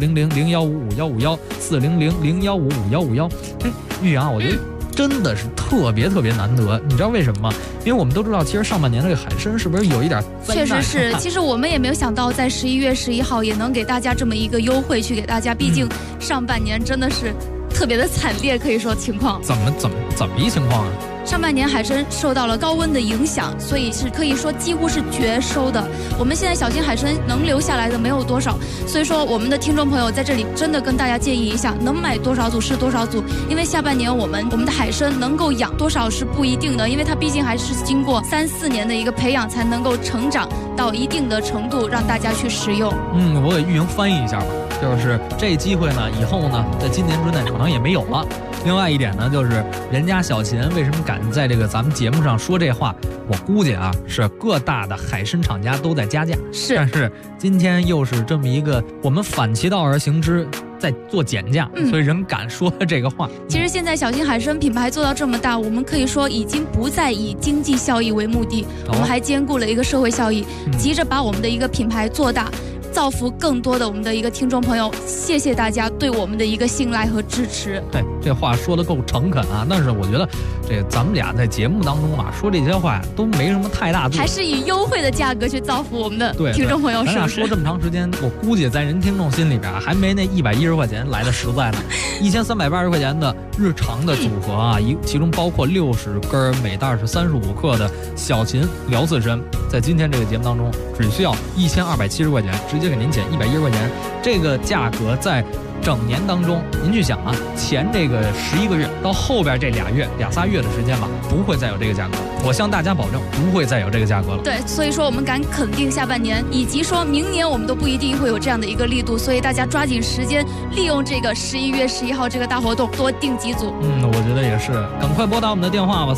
，400-015-5151，400-015-5151。玉阳，我觉得真的是特别难得，你知道为什么吗？因为我们都知道，其实上半年这个海参是不是有一点灾难？ 确实是，其实我们也没有想到，在11月11号也能给大家这么一个优惠去给大家，毕竟上半年真的是特别的惨烈，可以说情况。 怎么一情况啊？ 上半年海参受到了高温的影响，所以是可以说几乎是绝收的。我们现在小秦海参能留下来的没有多少，所以说我们的听众朋友在这里真的跟大家建议一下，能买多少组是多少组，因为下半年我们的海参能够养多少是不一定的，因为它毕竟还是经过3、4年的一个培养才能够成长到一定的程度，让大家去食用。 我给玉莹翻译一下吧，就是这机会呢，以后呢，在今年之内可能也没有了。另外一点呢，就是人家小秦为什么敢在这个咱们节目上说这话，我估计啊，是各大的海参厂家都在加价，但是今天又是这么一个我们反其道而行之，在做减价，所以人敢说这个话。 其实现在小秦海参品牌做到这么大，我们可以说已经不再以经济效益为目的，我们还兼顾了一个社会效益，急着把我们的一个品牌做大，造福更多的我们的一个听众朋友。谢谢大家对我们的一个信赖和支持。 对，这话说得够诚恳啊！但是我觉得这咱们俩在节目当中啊说这些话都没什么太大度， 还是以优惠的价格去造福我们的听众朋友，是不是？ 咱俩说这么长时间，我估计在人听众心里边还没那110块钱来的实在呢。1380块钱的日常的组合啊，其中包括60根，每袋是35克的小秦辽刺参，在今天这个节目当中只需要1270块钱，直接给您减110块钱。这个价格在整年当中，您去想啊，前这个11个月到后边这2、3月的时间吧，不会再有这个价格。我向大家保证，不会再有这个价格了。 对，所以说我们敢肯定下半年，以及说明年我们都不一定会有这样的一个力度，所以大家抓紧时间，利用这个11月11号这个大活动，多订几组。 我觉得也是，赶快拨打我们的电话吧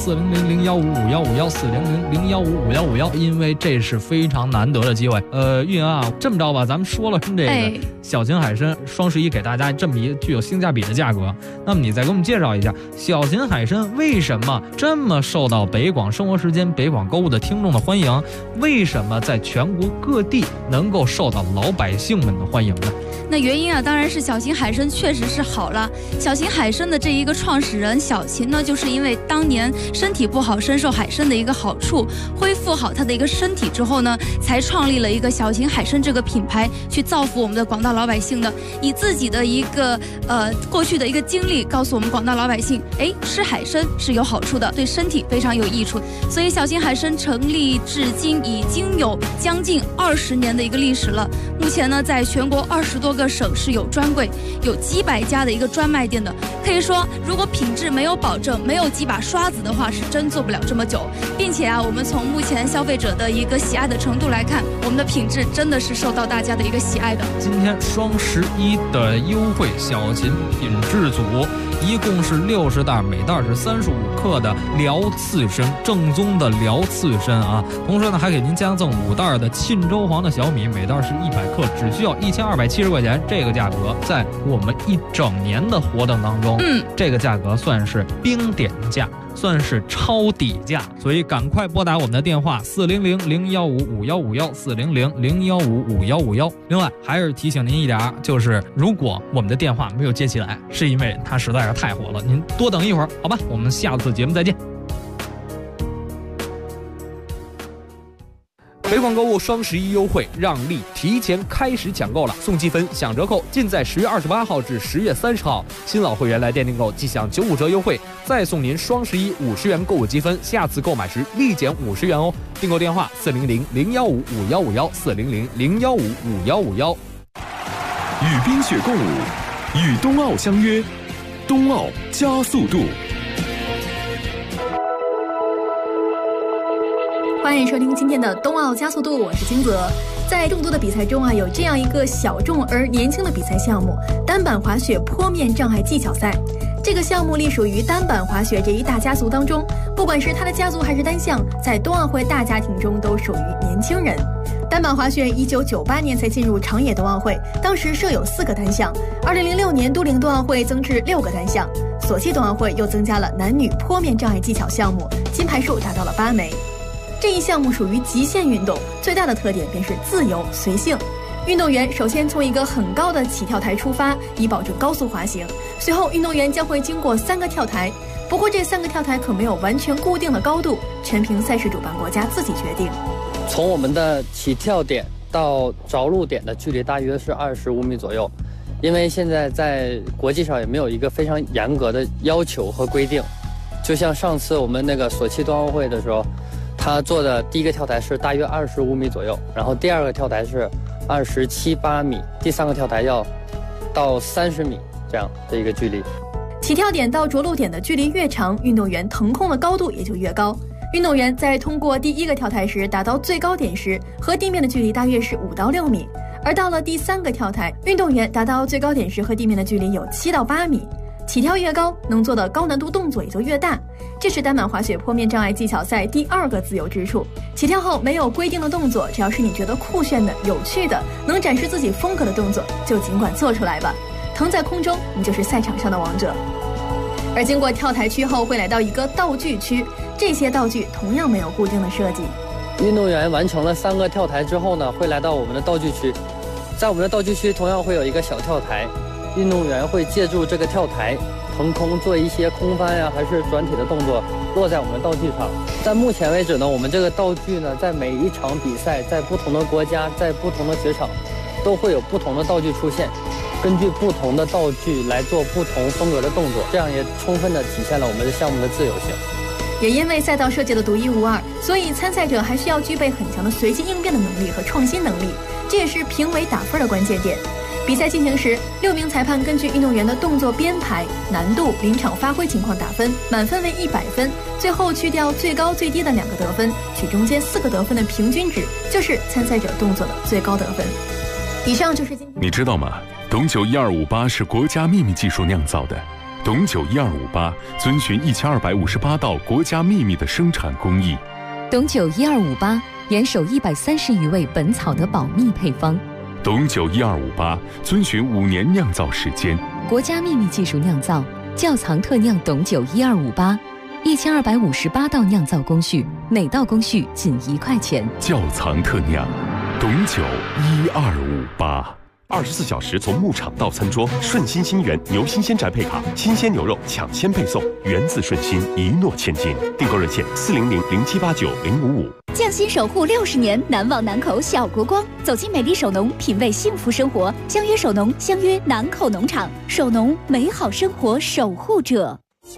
，400-015-5151，400-015-5151，因为这是非常难得的机会。玉莹啊，这么着吧，咱们说了这个小秦海参双11给大家这么一具有性价比的价格，那么你再给我们介绍一下小秦海参为什么这么受到北广生活时间、北广购物的听众的欢迎？为什么在全国各地能够受到老百姓们的欢迎呢？ 那原因啊，当然是小秦海参确实是好了。小秦海参的这一个创始人小秦呢，就是因为当年身体不好，深受海参的一个好处，恢复好他的一个身体之后呢，才创立了一个小秦海参这个品牌，去造福我们的广大老百姓的。以自己的一个过去的一个经历，告诉我们广大老百姓，吃海参是有好处的，对身体非常有益处。所以小秦海参成立至今已经有将近20年的一个历史了。目前呢，在全国20多个省市有专柜，有几百家的一个专卖店的。可以说，如果品质没有保证，没有几把刷子的话，是真做不了这么久。并且啊，我们从目前消费者的一个喜爱的程度来看，我们的品质真的是受到大家的一个喜爱的。 今天双11的优惠小秦品质组，一共是60袋，每袋是35克的辽刺参，正宗的辽刺参啊。同时呢，还给您加赠5袋的沁州黄的小米，每袋是100克，只需要1270块钱。这个价格在我们一整年的活动当中，这个价格算是冰点价，算是超底价，所以赶快拨打我们的电话400-015-5151，400-015-5151。另外还是提醒您一点，就是如果我们的电话没有接起来，是因为它实在是在太火了，您多等一会儿，好吧？我们下次节目再见。北广购物双11优惠让利提前开始抢购了，送积分享折扣尽在10月28号至10月30号。新老会员来店订购即享95折优惠，再送您双11 50元购物积分，下次购买时立减50元哦。订购电话400-015-5151，400-015-5151。 与冰雪共舞，与冬奥相约，冬奥加速度。 欢迎收听今天的冬奥加速度，我是金泽。在众多的比赛中有这样一个小众而年轻的比赛项目——单板滑雪坡面障碍技巧赛。这个项目隶属于单板滑雪这一大家族当中，不管是它的家族还是单项，在冬奥会大家庭中都属于年轻人。单板滑雪1998年才进入长野冬奥会，当时设有4个单项。2006年都灵冬奥会增至6个单项，索契冬奥会又增加了男女坡面障碍技巧项目，金牌数达到了8枚。这一项目属于极限运动，最大的特点便是自由随性。运动员首先从一个很高的起跳台出发，以保证高速滑行。随后，运动员将会经过3个跳台，不过这3个跳台可没有完全固定的高度，全凭赛事主办国家自己决定。 从我们的起跳点到着陆点的距离大约是25米左右，因为现在在国际上也没有一个非常严格的要求和规定。就像上次我们那个索契冬奥会的时候，他做的第一个跳台是大约25米左右，然后第2个跳台是27、8米，第3个跳台要到30米这样的一个距离。 起跳点到着陆点的距离越长，运动员腾空的高度也就越高。运动员在通过第1个跳台时达到最高点时，和地面的距离大约是5到6米，而到了第3个跳台，运动员达到最高点时和地面的距离有7到8米。起跳越高，能做的高难度动作也就越大，这是单板滑雪坡面障碍技巧赛第2个自由之处。起跳后没有规定的动作，只要是你觉得酷炫的、有趣的、能展示自己风格的动作，就尽管做出来吧。腾在空中，你就是赛场上的王者。而经过跳台区后，会来到一个道具区，这些道具同样没有固定的设计。 运动员完成了3个跳台之后呢，会来到我们的道具区，在我们的道具区同样会有一个小跳台。运动员会借助这个跳台腾空做一些空翻呀，还是转体的动作，落在我们的道具上。在目前为止呢，我们这个道具呢，在每一场比赛，在不同的国家，在不同的雪场，都会有不同的道具出现，根据不同的道具来做不同风格的动作，这样也充分的体现了我们的项目的自由性。 也因为赛道设计的独一无二，所以参赛者还需要具备很强的随机应变的能力和创新能力，这也是评委打分的关键点。比赛进行时，6名裁判根据运动员的动作编排、难度、临场发挥情况打分，满分为100分，最后去掉最高最低的2个得分，取中间4个得分的平均值，就是参赛者动作的最高得分。以上就是今天。 你知道吗？董酒1258是国家秘密技术酿造的。董酒1258遵循1258道国家秘密的生产工艺。 董酒1258严守130余味本草的保密配方。 董酒1258遵循5年酿造时间， 国家秘密技术酿造，窖藏特酿董酒1258，1258道酿造工序，每道工序仅1块钱。 窖藏特酿，董酒1258。 24小时从牧场到餐桌，顺心新源牛新鲜宅配卡，新鲜牛肉抢先配送，源自顺心，一诺千金。订购热线400-0789-055。 匠心守护60年，难忘南口小国光。走进美丽首农，品味幸福生活。相约首农，相约南口农场。首农，美好生活守护者。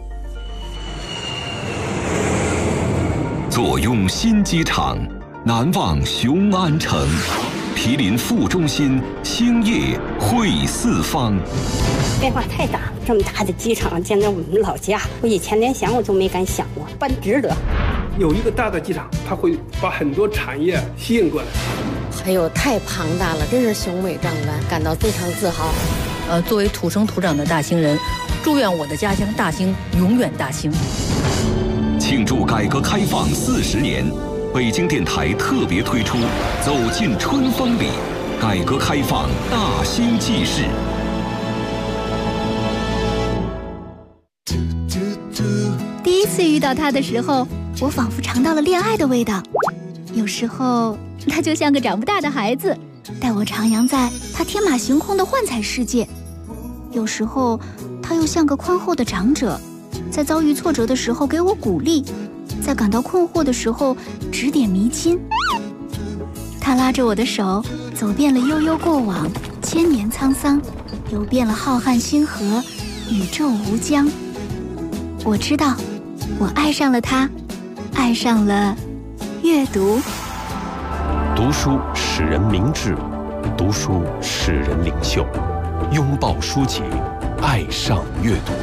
坐拥新机场，难忘雄安城。毗邻副中心，兴业汇四方。 变化太大，这么大的机场建在我们老家，我以前连想我都没敢想过，办值得。 有一个大的机场，它会把很多产业吸引过来。 还有太庞大了，真是雄伟壮观，感到非常自豪。 作为土生土长的大兴人，祝愿我的家乡大兴永远大兴。 庆祝改革开放40年。北京电台特别推出《走进春风里》，改革开放大兴纪事。 第一次遇到他的时候，我仿佛尝到了恋爱的味道。有时候，他就像个长不大的孩子，带我徜徉在他天马行空的幻彩世界。有时候， 他又像个宽厚的长者，在遭遇挫折的时候给我鼓励，在感到困惑的时候指点迷津。他拉着我的手，走遍了悠悠过往，千年沧桑，游遍了浩瀚星河，宇宙无疆。我知道，我爱上了他，爱上了阅读。 读书使人明智，读书使人领袖。拥抱书籍，爱上阅读。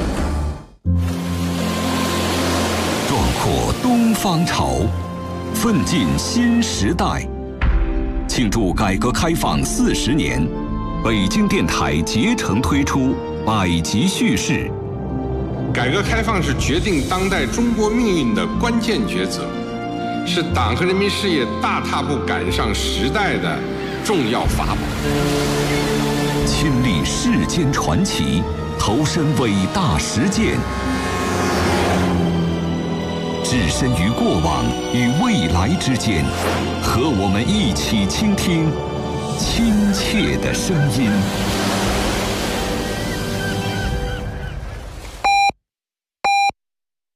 壮阔东方潮，奋进新时代。庆祝改革开放40年，北京电台竭诚推出百集叙事。 改革开放是决定当代中国命运的关键抉择，是党和人民事业大踏步赶上时代的重要法宝。 亲历世间传奇，投身伟大实践，置身于过往与未来之间，和我们一起倾听亲切的声音。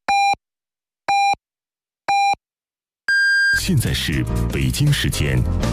现在是北京时间